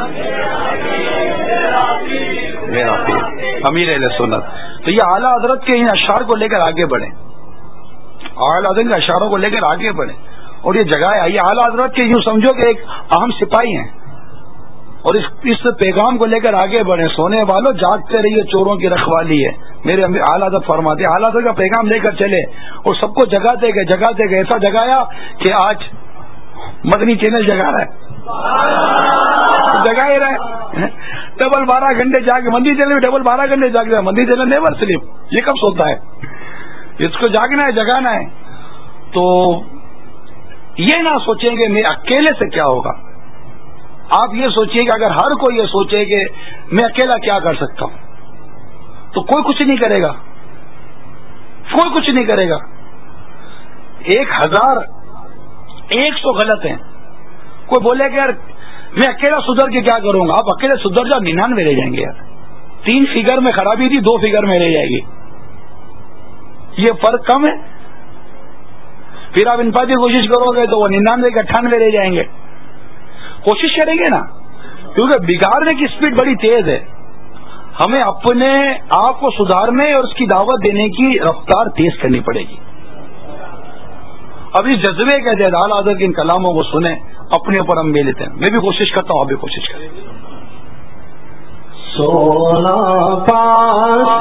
میرا پیر امیر اہل سنت. تو یہ اعلیٰ حضرت کے ان اشعار کو لے کر آگے بڑھے, اعلیٰ حضرت کے اشعاروں کو لے کر آگے بڑھے اور یہ جگایا. یہ اعلیٰ حضرت کے یوں سمجھو کہ ایک اہم سپاہی ہیں, اور اس اس پیغام کو لے کر آگے بڑھے. سونے والوں جاگتے رہیے, چوروں کی رکھوالی ہے. میرے اعلیٰ حضرت فرماتے ہیں, اعلیٰ حضرت کا پیغام لے کر چلے اور سب کو جگاتے گئے جگاتے گئے ایسا جگایا کہ آج مدنی چینل جگا رہا ہے, جگا ہی رہے. ڈبل بارہ گھنٹے جاگ, مدنی چینل ڈبل بارہ گھنٹے جاگ رہا ہے. مدنی چینل نیور سلیپ, یہ کب سوتا ہے؟ اس کو جاگنا ہے, جگانا ہے. تو یہ نہ سوچیں کہ میں اکیلے سے کیا ہوگا. آپ یہ سوچیے کہ اگر ہر کوئی یہ سوچے کہ میں اکیلا کیا کر سکتا ہوں, تو کوئی کچھ نہیں کرے گا, کوئی کچھ نہیں کرے گا. ایک ہزار ایک سو غلط ہیں. کوئی بولے کہ یار میں اکیلا سدھر کے کیا کروں گا. آپ اکیلے سدھر جاؤ, ننانوے رہ جائیں گے یار. تین فگر میں خرابی تھی, دو فگر میں رہ جائے گی. یہ فرق کم ہے. پھر آپ انفرادی کوشش کرو گے تو وہ ننانوے کے اٹھانوے رہ جائیں گے. کوشش کریں گے نا, کیونکہ بگاڑنے کی اسپیڈ بڑی تیز ہے. ہمیں اپنے آپ کو سدھارنے اور اس کی دعوت دینے کی رفتار تیز کرنی پڑے گی. اب اس جذبے کے تحت اعلیٰ حضرت کے ان کلاموں کو سنیں, اپنے اوپر ہم لے لیتے ہیں. میں بھی کوشش کرتا ہوں, آپ بھی کوشش کریں. سونا پاس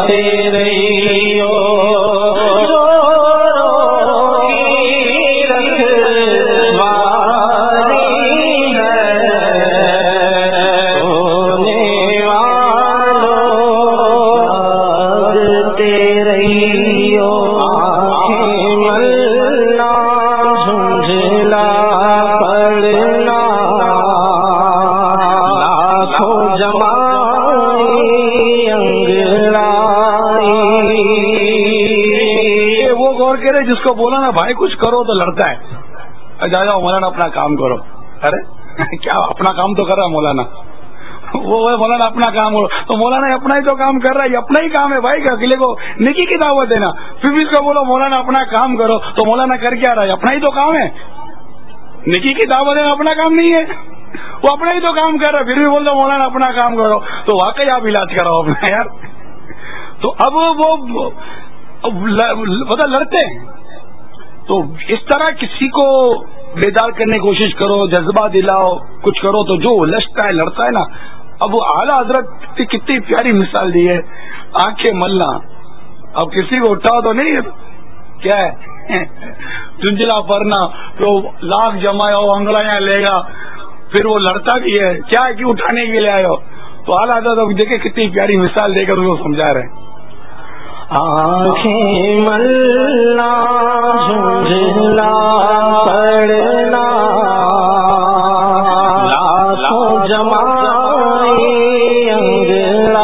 جس کو بولا نا بھائی کچھ کرو تو لڑتا ہے، جا جاؤ مولانا اپنا کام کرو. ارے کیا اپنا کام تو کر رہا ہے مولانا، وہ مولانا اپنا کام کرو تو مولانا اپنا ہی تو کام کر رہا ہے، اپنا ہی کام ہے بھائی کا اگلے کو نیکی کی دعوت دینا. پھر بھی اس کو بولو مولانا اپنا کام کرو تو مولانا کر کیا رہا ہے؟ اپنا ہی تو کام ہے. نیکی کی دعوت دینا اپنا کام نہیں ہے، وہ اپنا ہی تو کام کر رہا ہے، پھر بھی بول دو مولانا اپنا کام کرو. تو واقعی آپ علاج کراؤ اپنا یار. تو اب وہ پتہ لڑتے ہیں، تو اس طرح کسی کو بیدار کرنے کی کوشش کرو، جذبہ دلاؤ، کچھ کرو تو جو لشتا ہے لڑتا ہے نا. اب وہ اعلیٰ حضرت کتنی پیاری مثال دی ہے، آنکھیں ملنا. اب کسی کو اٹھاؤ تو نہیں کیا ہے چنچلا پڑنا تو لاکھ جمائے ہو انگڑیاں لے گا، پھر وہ لڑتا بھی ہے کیا ہے کہ اٹھانے کے لیے آئے ہو. تو اعلیٰ حضرت دیکھے کتنی پیاری مثال دے کر اس کو سمجھا رہے ہیں. آنکھیں ملنا جھنجھلا پڑنا لاکھوں جمائی انگڑائی.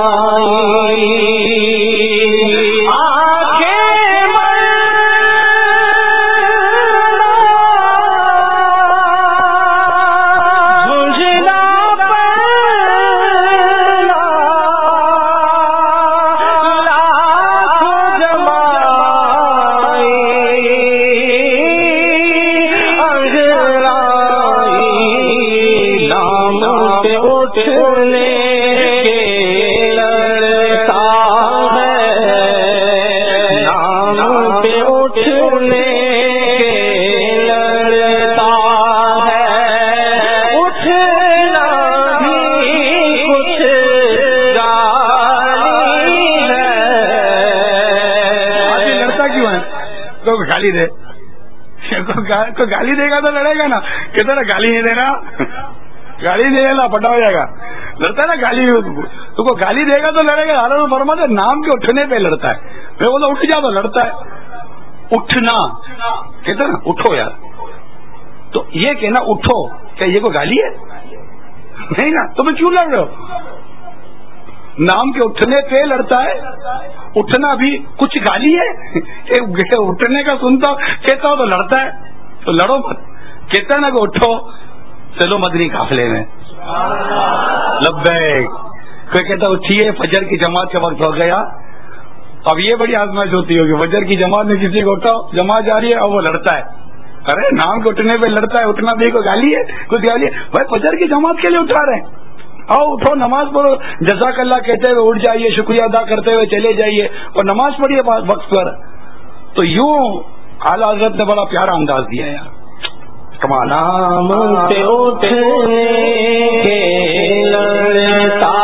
گالی دے کوئی گالی دے گا تو لڑے گا نا. کہتے نا گالی نہیں دینا، گالی نہیں دینا پٹا ہو جائے گا. لڑتا ہے نا گالی، تو کو گالی دے گا تو لڑے گا. حضرت فرماتے ہیں نام کے اٹھنے پہ لڑتا ہے. میں بولا اٹھ جا تو لڑتا ہے. اٹھنا کہتے نا اٹھو یار، تو یہ کہنا اٹھو کیا یہ کوئی گالی ہے؟ نہیں نا. تو میں کیوں لڑ رہے ہو؟ نام کے اٹھنے پہ لڑتا ہے. اٹھنا بھی کچھ گالی ہے؟ اٹھنے کا سنتا کہتا ہو تو لڑتا ہے. تو لڑو مت. کہتا ہے نا کہ اٹھو چلو مدنی قافلے میں لبیک. کوئی کہتا اٹھیے فجر کی جماعت کا وقت ہو گیا. اب یہ بڑی آزمائش ہوتی ہوگی، فجر کی جماعت میں کسی کو اٹھاؤ، جماعت جا رہی ہے اور وہ لڑتا ہے. ارے نام کے اٹھنے پہ لڑتا ہے. اٹھنا بھی کوئی گالی ہے؟ کچھ گالی ہے بھائی؟ فجر کی جماعت کے لیے اٹھا رہے ہیں، آؤ اٹھو نماز پڑھو، جزاک اللہ کہتے ہوئے اٹھ جائیے، شکریہ ادا کرتے ہوئے چلے جائیے اور نماز پڑھیے وقت پر. تو یوں اعلیٰ حضرت نے بڑا پیارا انداز دیا ہے. کمال. نام سے اٹھنے کے لڑتا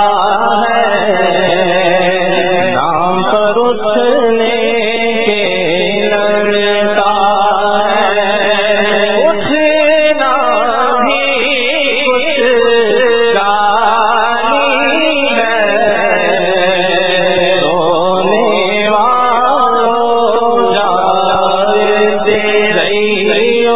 ہے، نام پر اٹھنے کے لڑتا ہے. اٹھنا بھی کچھ گالی ہے، رونے والوں جاگتے رہیو،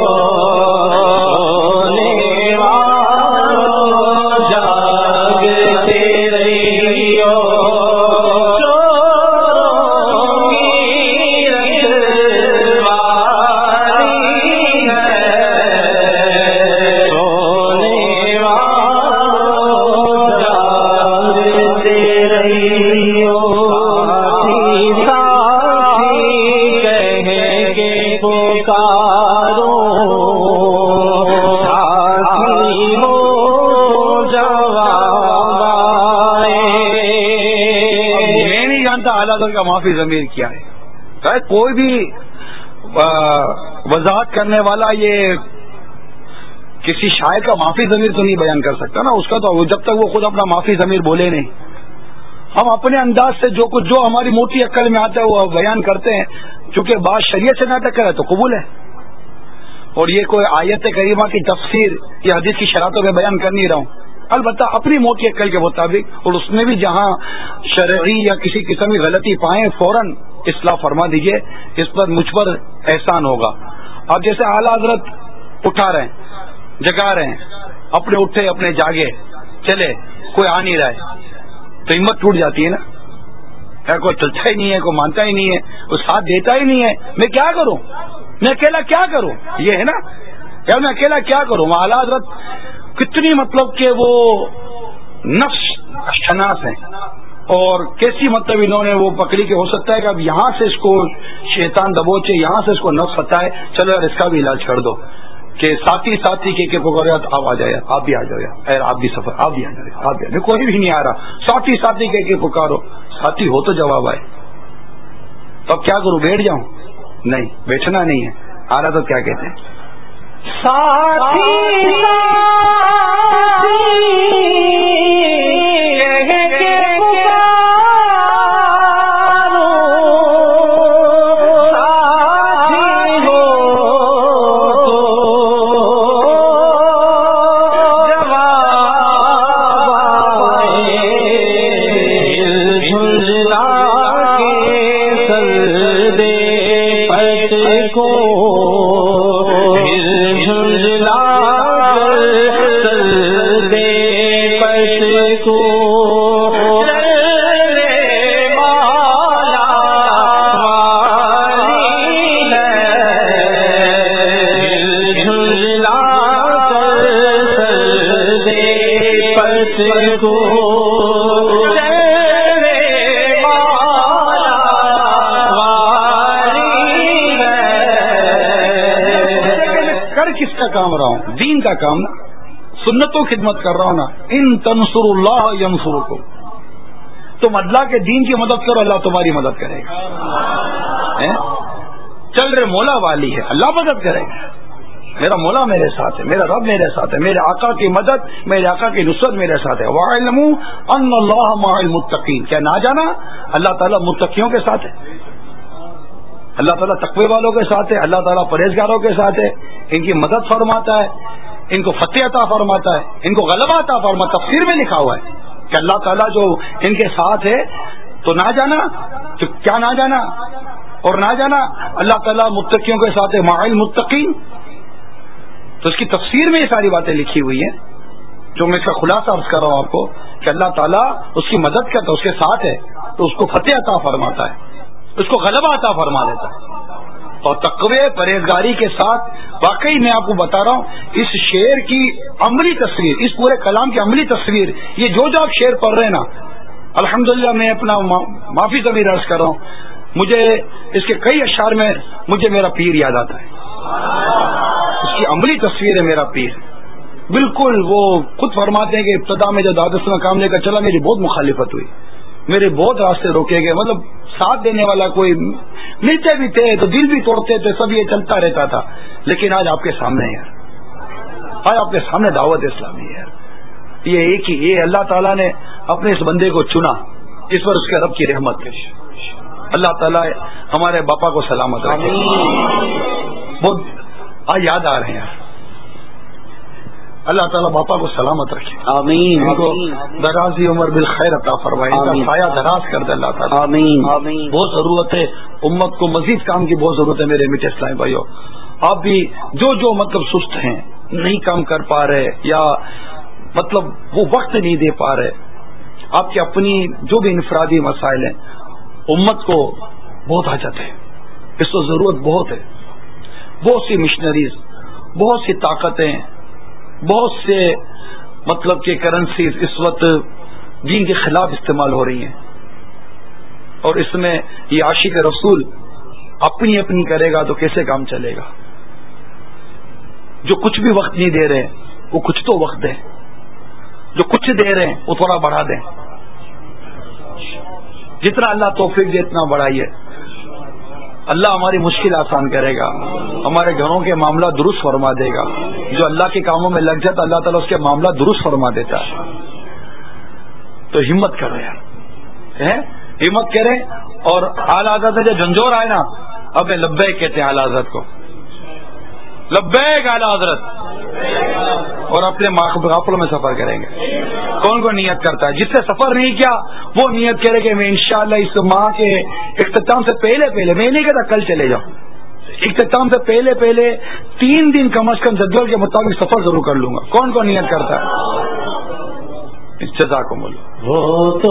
کا معافی ضمیر کیا ہے. کوئی بھی وضاحت کرنے والا یہ کسی شاعر کا معافی ضمیر تو نہیں بیان کر سکتا نا. اس کا تو جب تک وہ خود اپنا معافی ضمیر بولے نہیں. ہم اپنے انداز سے جو کچھ جو ہماری موٹی عقل میں آتا ہے وہ بیان کرتے ہیں، چونکہ بات شریعت سے نہ ٹکرا ہے تو قبول ہے. اور یہ کوئی آیت کریمہ کی تفسیر یا حدیث کی شرائطوں میں بیان کر نہیں رہا ہوں، البتہ اپنی موٹی عقل کے مطابق، اور اس میں بھی جہاں شرعی یا کسی قسم کی غلطی پائیں فوراً اصلاح فرما دیجئے، اس پر مجھ پر احسان ہوگا. اب جیسے اعلیٰ حضرت اٹھا رہے ہیں، جگا رہے ہیں، اپنے اٹھے اپنے جاگے چلے، کوئی آ نہیں رہا ہے تو ہمت ٹوٹ جاتی ہے نا. یا کوئی چلتا ہی نہیں ہے، کوئی مانتا ہی نہیں ہے، کوئی ساتھ دیتا ہی نہیں ہے، میں کیا کروں، میں اکیلا کیا کروں، یہ ہے نا، یا میں اکیلا کیا کروں. اعلیٰ حضرت کتنی مطلب کہ وہ نفس شناس ہیں، اور کیسی مطلب انہوں نے وہ پکڑی کہ ہو سکتا ہے کہ اب یہاں سے اس کو شیطان دبوچے، یہاں سے اس کو نفس ستائے، چلو یار اس کا بھی علاج کر دو، کہ ساتھی ساتھی کے کے پکڑ آپ آ جائے، آپ بھی آ جاؤ یار، آپ بھی سفر، آپ بھی آ جائے، آپ بھی، کوئی بھی نہیں آ رہا، ساتھی ساتھی کے کے پکارو، ساتھی ہو تو جواب آئے. تو اب کیا کروں، بیٹھ جاؤں؟ نہیں، بیٹھنا نہیں ہے. آ رہا تو کیا کہتے ہیں، کام رہا ہوں دین کا کام نا، سنتوں خدمت کر رہا ہوں نا. ان تنصر اللہ ینصرکم، تم اللہ کے دین کی مدد کرو، اللہ تمہاری مدد کرے گا. چل رہے مولا والی ہے، اللہ مدد کرے گا. میرا مولا میرے ساتھ ہے، میرا رب میرے ساتھ ہے، میرے آقا کی مدد، میرے آقا کی نصرت میرے ساتھ ہے. وَاعْلَمُوا أَنَّ اللَّهَ مَعَ الْمُتَّقِينَ، کیا نہ جانا اللہ تعالیٰ متقیوں کے ساتھ ہے، اللہ تعالیٰ تقوی والوں کے ساتھ ہے، اللہ تعالیٰ پرہیزگاروں کے ساتھ ہے، ان کی مدد فرماتا ہے، ان کو فتح عطا فرماتا ہے، ان کو غلبہ عطا فرماتا ہے. تفسیر میں لکھا ہوا ہے کہ اللہ تعالیٰ جو ان کے ساتھ ہے تو نہ جانا، تو کیا نہ جانا اور نہ جانا اللہ تعالیٰ متقیوں کے ساتھ ہے، مع المتقین. تو اس کی تفسیر میں یہ ساری باتیں لکھی ہوئی ہیں، جو میں اس کا خلاصہ عرض کر رہا ہوں آپ کو کہ اللہ تعالیٰ اس کی مدد کرتا ہے، اس کے ساتھ ہے تو اس کو فتح عطا فرماتا ہے، اس کو غلبہ عطا فرما دیتا ہے. اور تقوی پرہیزگاری کے ساتھ واقعی میں آپ کو بتا رہا ہوں اس شعر کی عملی تصویر، اس پورے کلام کی عملی تصویر، یہ جو جو آپ شعر پڑھ رہے ہیں نا، الحمدللہ میں اپنا معافی ضمیر عرض کر رہا ہوں، مجھے اس کے کئی اشعار میں مجھے میرا پیر یاد آتا ہے. اس کی عملی تصویر ہے میرا پیر. بالکل وہ خود فرماتے ہیں کہ ابتدا میں جب دعوت اسلام کام لے کر چلا میری بہت مخالفت ہوئی، میرے بہت راستے روکے گئے، مطلب ساتھ دینے والا کوئی ملتے بھی تھے تو دل بھی توڑتے تھے، سب یہ چلتا رہتا تھا. لیکن آج آپ کے سامنے ہے، آج آپ کے سامنے دعوت اسلامی ہے. یہ ایک ہی، یہ اللہ تعالیٰ نے اپنے اس بندے کو چنا، اس پر اس کے رب کی رحمت ہے. اللہ تعالیٰ ہمارے باپا کو سلامت رکھے. بہت آج یاد آ رہے ہیں، اللہ تعالیٰ باپا کو سلامت رکھے، آمین. ان کو درازی عمر بالخیر عطا فرمائے، ان کا سایہ دراز کر دے اللہ تعالیٰ. آمین. بہت ضرورت ہے امت کو، مزید کام کی بہت ضرورت ہے میرے میٹھے اسلامی بھائیوں. آپ بھی جو جو مطلب سست ہیں، نہیں کام کر پا رہے یا مطلب وہ وقت نہیں دے پا رہے، آپ کی اپنی جو بھی انفرادی مسائل ہیں، امت کو بہت حاجت ہے، اس کو ضرورت بہت ہے. بہت سی مشنریز، بہت سی طاقتیں، بہت سے مطلب کہ کرنسیز اس وقت دین کے خلاف استعمال ہو رہی ہیں، اور اس میں یہ عاشق رسول اپنی اپنی کرے گا تو کیسے کام چلے گا. جو کچھ بھی وقت نہیں دے رہے وہ کچھ تو وقت دیں، جو کچھ دے رہے ہیں وہ تھوڑا بڑھا دیں، جتنا اللہ توفیق دے اتنا بڑھائیے. اللہ ہماری مشکل آسان کرے گا، ہمارے گھروں کے معاملہ درست فرما دے گا. جو اللہ کے کاموں میں لگ جاتا اللہ تعالیٰ اس کے معاملہ درست فرما دیتا ہے. تو ہمت کرو یار، ہمت کریں. اور اعلی حضرت جو جھنجھور آئے نا، اب لبیک کہتے ہیں اعلی حضرت کو، لبیک اعلی حضرت، اور اپنے قافلوں میں سفر کریں گے. کون کون نیت کرتا ہے؟ جس نے سفر نہیں کیا وہ نیت کرے کہ میں انشاءاللہ اس ماہ کے اختتام سے پہلے پہلے، میں نہیں کہتا کل چلے جاؤ، اختتام سے پہلے پہلے تین دن کم از کم جدول کے مطابق سفر ضرور کر لوں گا. کون کون نیت کرتا ہے؟ جزاکم اللہ. وہ تو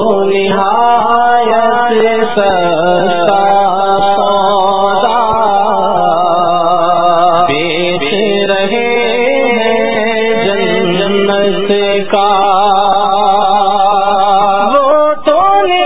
نہایت سستا سودا بیچ رہے ہیں جنت کا، وہ تو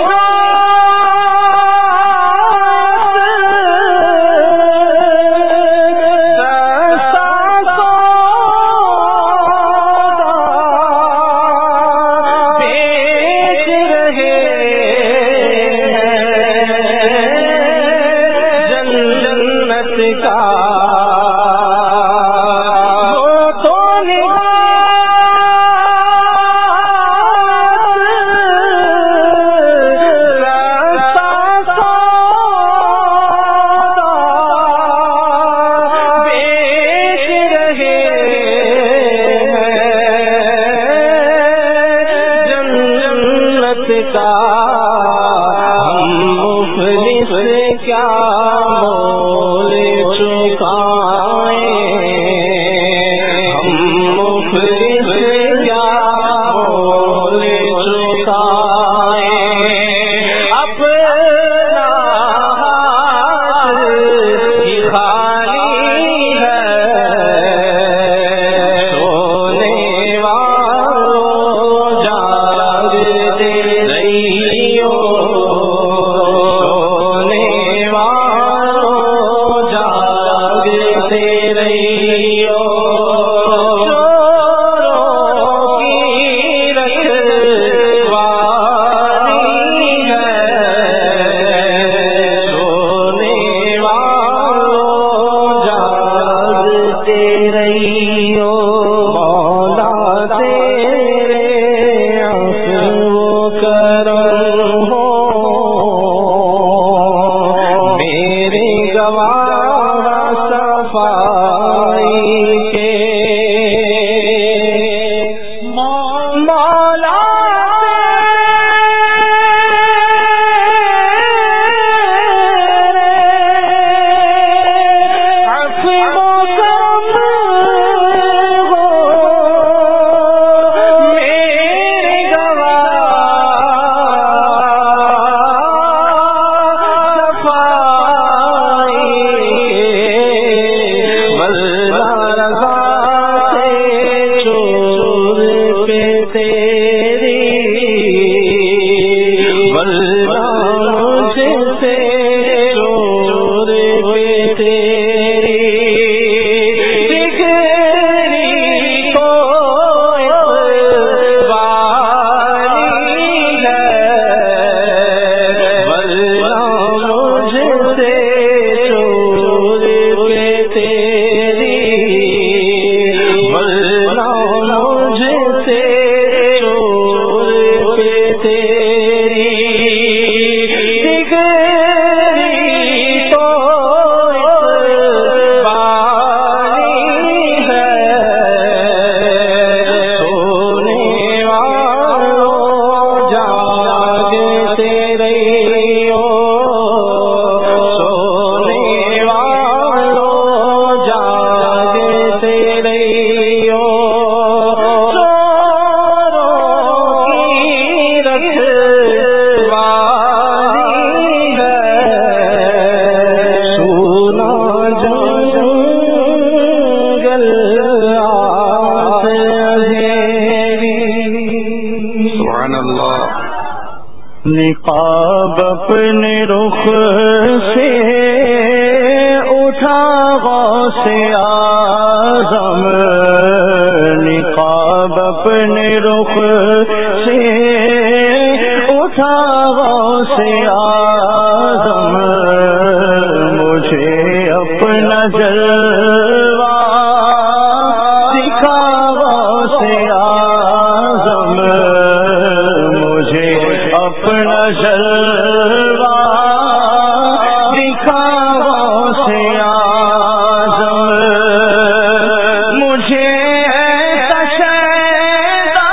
نقاب اپنے رخ سے اٹھا غوث اعظم، نقاب اپنے رخ سے اٹھا غوث اعظم، مجھے اپنا جلوہ دکھا غوث اعظم، مجھے اپنا جلوہ دکھاؤ سے اعظم مجھے ایسا شیدا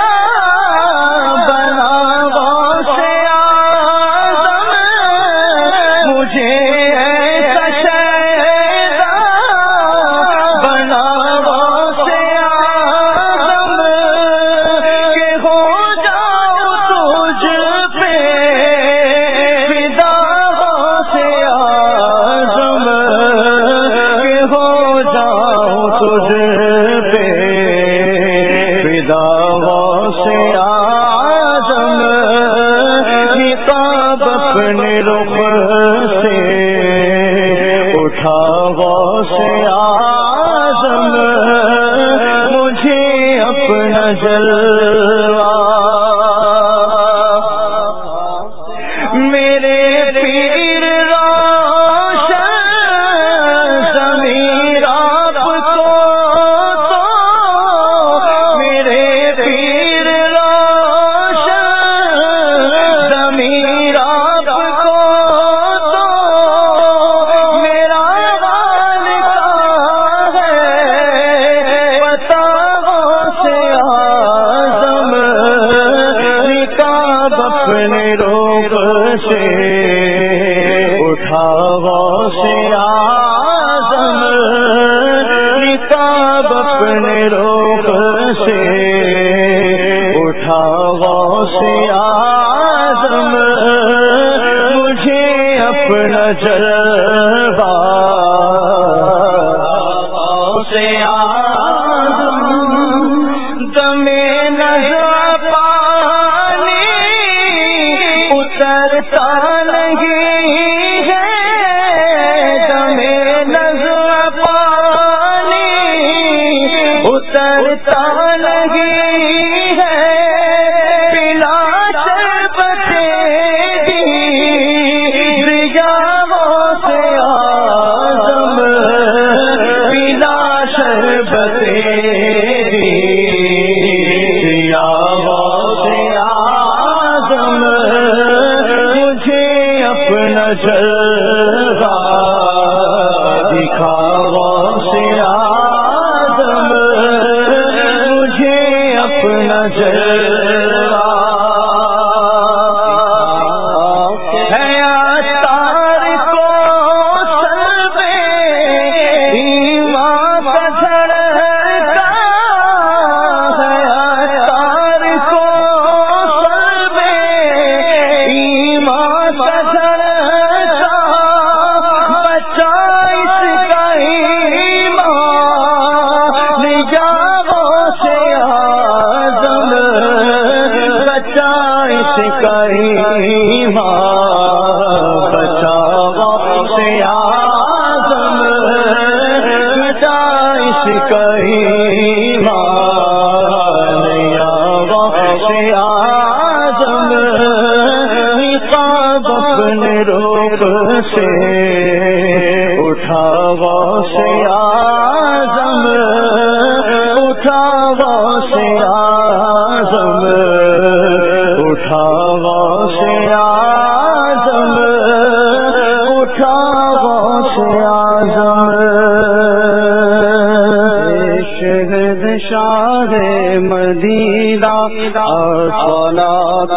بناؤ سے اعظم مجھے ایسا شیدا بناؤ سے اعظم کہ ہو جاؤ تجھ پہ فدا سے اعظم کہ ہو جاؤ تجھ پہ فدا سے اعظم نقاب اپنے رخ سے اٹھا سے اعظم مجھے اپنا جلوہ میرے پیر روشن ضمیر آپ کو تو میرے پیر روشن ضمیر آپ کو تو میرا حال کیا ہے بتاؤ سے اعظم نقاب اپنے روپ سے اٹھاؤ سے اعظم نقاب اپنے روپ سے اٹھاؤ سے اعظم مجھے اپنا جلوہ سے اعظم دمے نظر پانی اترتا نہیں ہے دمے نظر پانی اترتا نہیں ہے پلا شربت ریاضوں سے اعظم پلا شربت ریاضوں سے اعظم مجھے اپنا جلوہ دکھاؤ سے اعظم مجھے اپنا جلوہ ہے عطار کو سلبے ایمان کا جھڑکا ہے عطار کو سلبے ایمان کا جھڑکا بچہ اس کا ایمان نجاؤ سے اعظم بچہ اس کا ایمان بچاؤ سے اعظم بچہ اس کا ایمان نیاؤ سے اعظم نقاب اپنے روپ سے اٹھاؤ سے اعظم اٹھاؤ سے اعظم اٹھاؤ سے اعظم اٹھاؤ سے اعظم شہد شاہ مدینہ الصلاۃ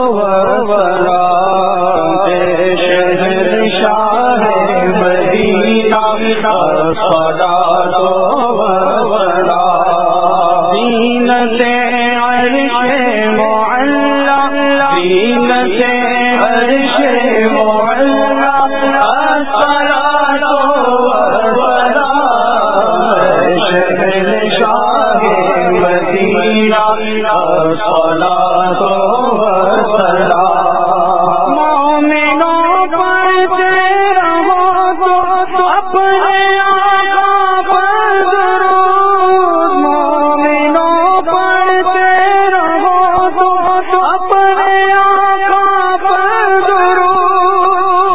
والسلام شہد شاہ مدینہ الصلاۃ والسلام زینت عرش معلا زینت عرش معلا الصلاۃ والسلام شہد شاہ مدینہ الصلاۃ والسلام مومنوں پر تیرا ہو تو اپنے آقا پر درود مومنوں پر تیرا ہو تو اپنے آقا پر درود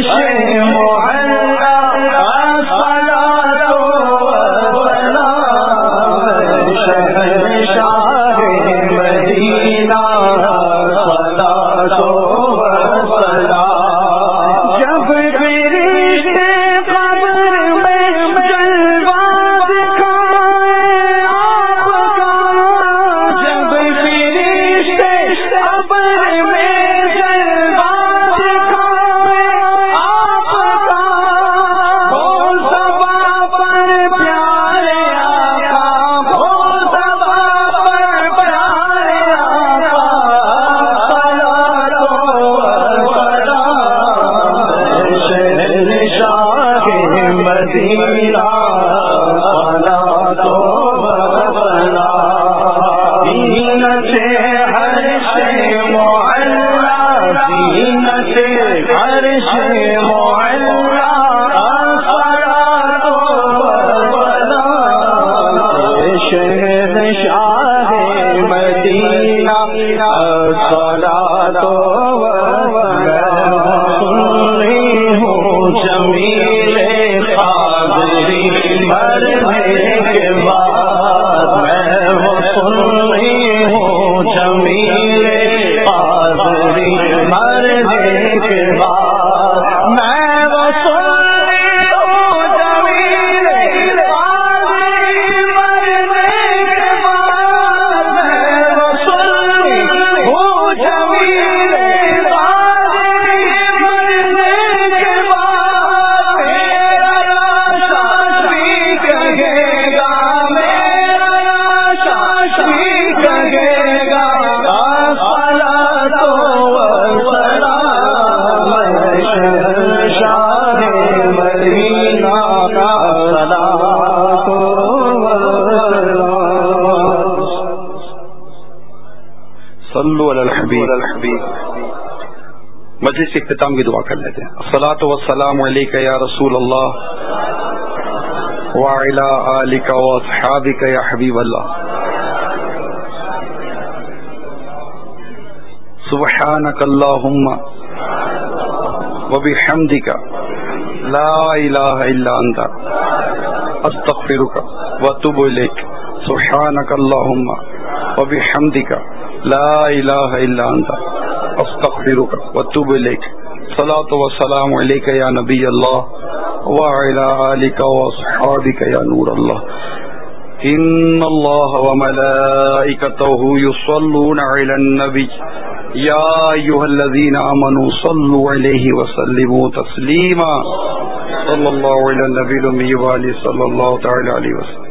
مجلس اختتام کی دعا کر لیتے ہیں. الصلاۃ والسلام علیک یا رسول اللہ وعلی آلک واصحابک یا حبیب اللہ. سبحانک اللہم وبحمدک لا الہ الا انت استغفرک واتوب الیک. سبحانک اللہم وبحمدک لا الہ الا انت استغفرک واتوب الیک. صلاۃ و سلام علیک یا نبی اللہ وعلی آلک واصحابک یا نور اللہ. ان اللہ وملائکتہ یصلون علی النبی یا ایھا الذین آمنوا صلوا علیہ وسلموا تسلیما. صلی اللہ علی النبی الامی وآلہ صلی اللہ تعالی علیہ وسلم.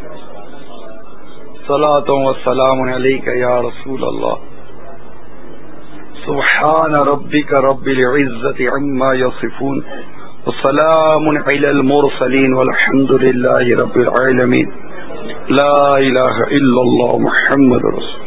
صلاۃ و سلام علیک یا رسول اللہ. سبحان ربک رب العزة عما یصفون وسلام علی المرسلین والحمد للہ رب العالمین. لا الہ الا اللہ محمد رسول.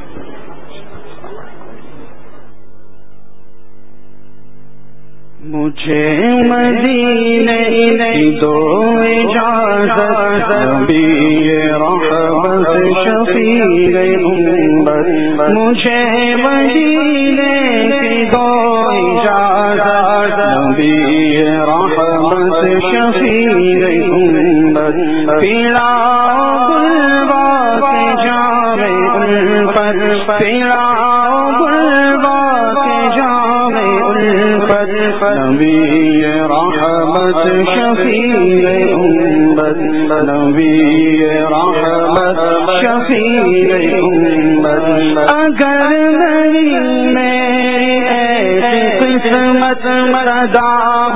مجھے مدینے کی دو اجازت نبی رحمت شفیع امت. مجھے مدینے کی دو اجازت نبی رحمت شفیع امت. پیلا گلبا کے جام الفت پیلا گلبا کے جام الفت نبی رحمت شفیع امت. نبی رحمت شفیع امت. اگر نہیں میری ایسی قسمت مردہ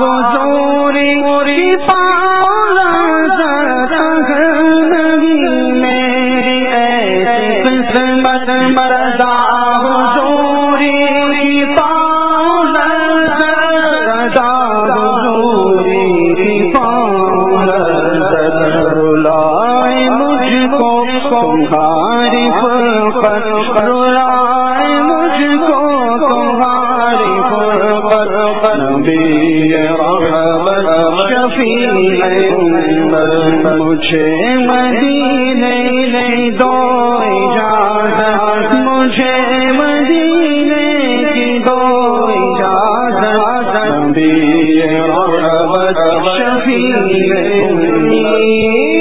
حضوری پاؤں اگر نہیں میری ایسی قسمت مردہ حضوری پاؤں رلائے مجھ کو تمہاری فرقت رلائے مجھ کو تمہاری فرقت. نبی رحمت شفیع امت. مجھے مدینے کی دو اجازت مجھے مدینے کی دو اجازت نبی عني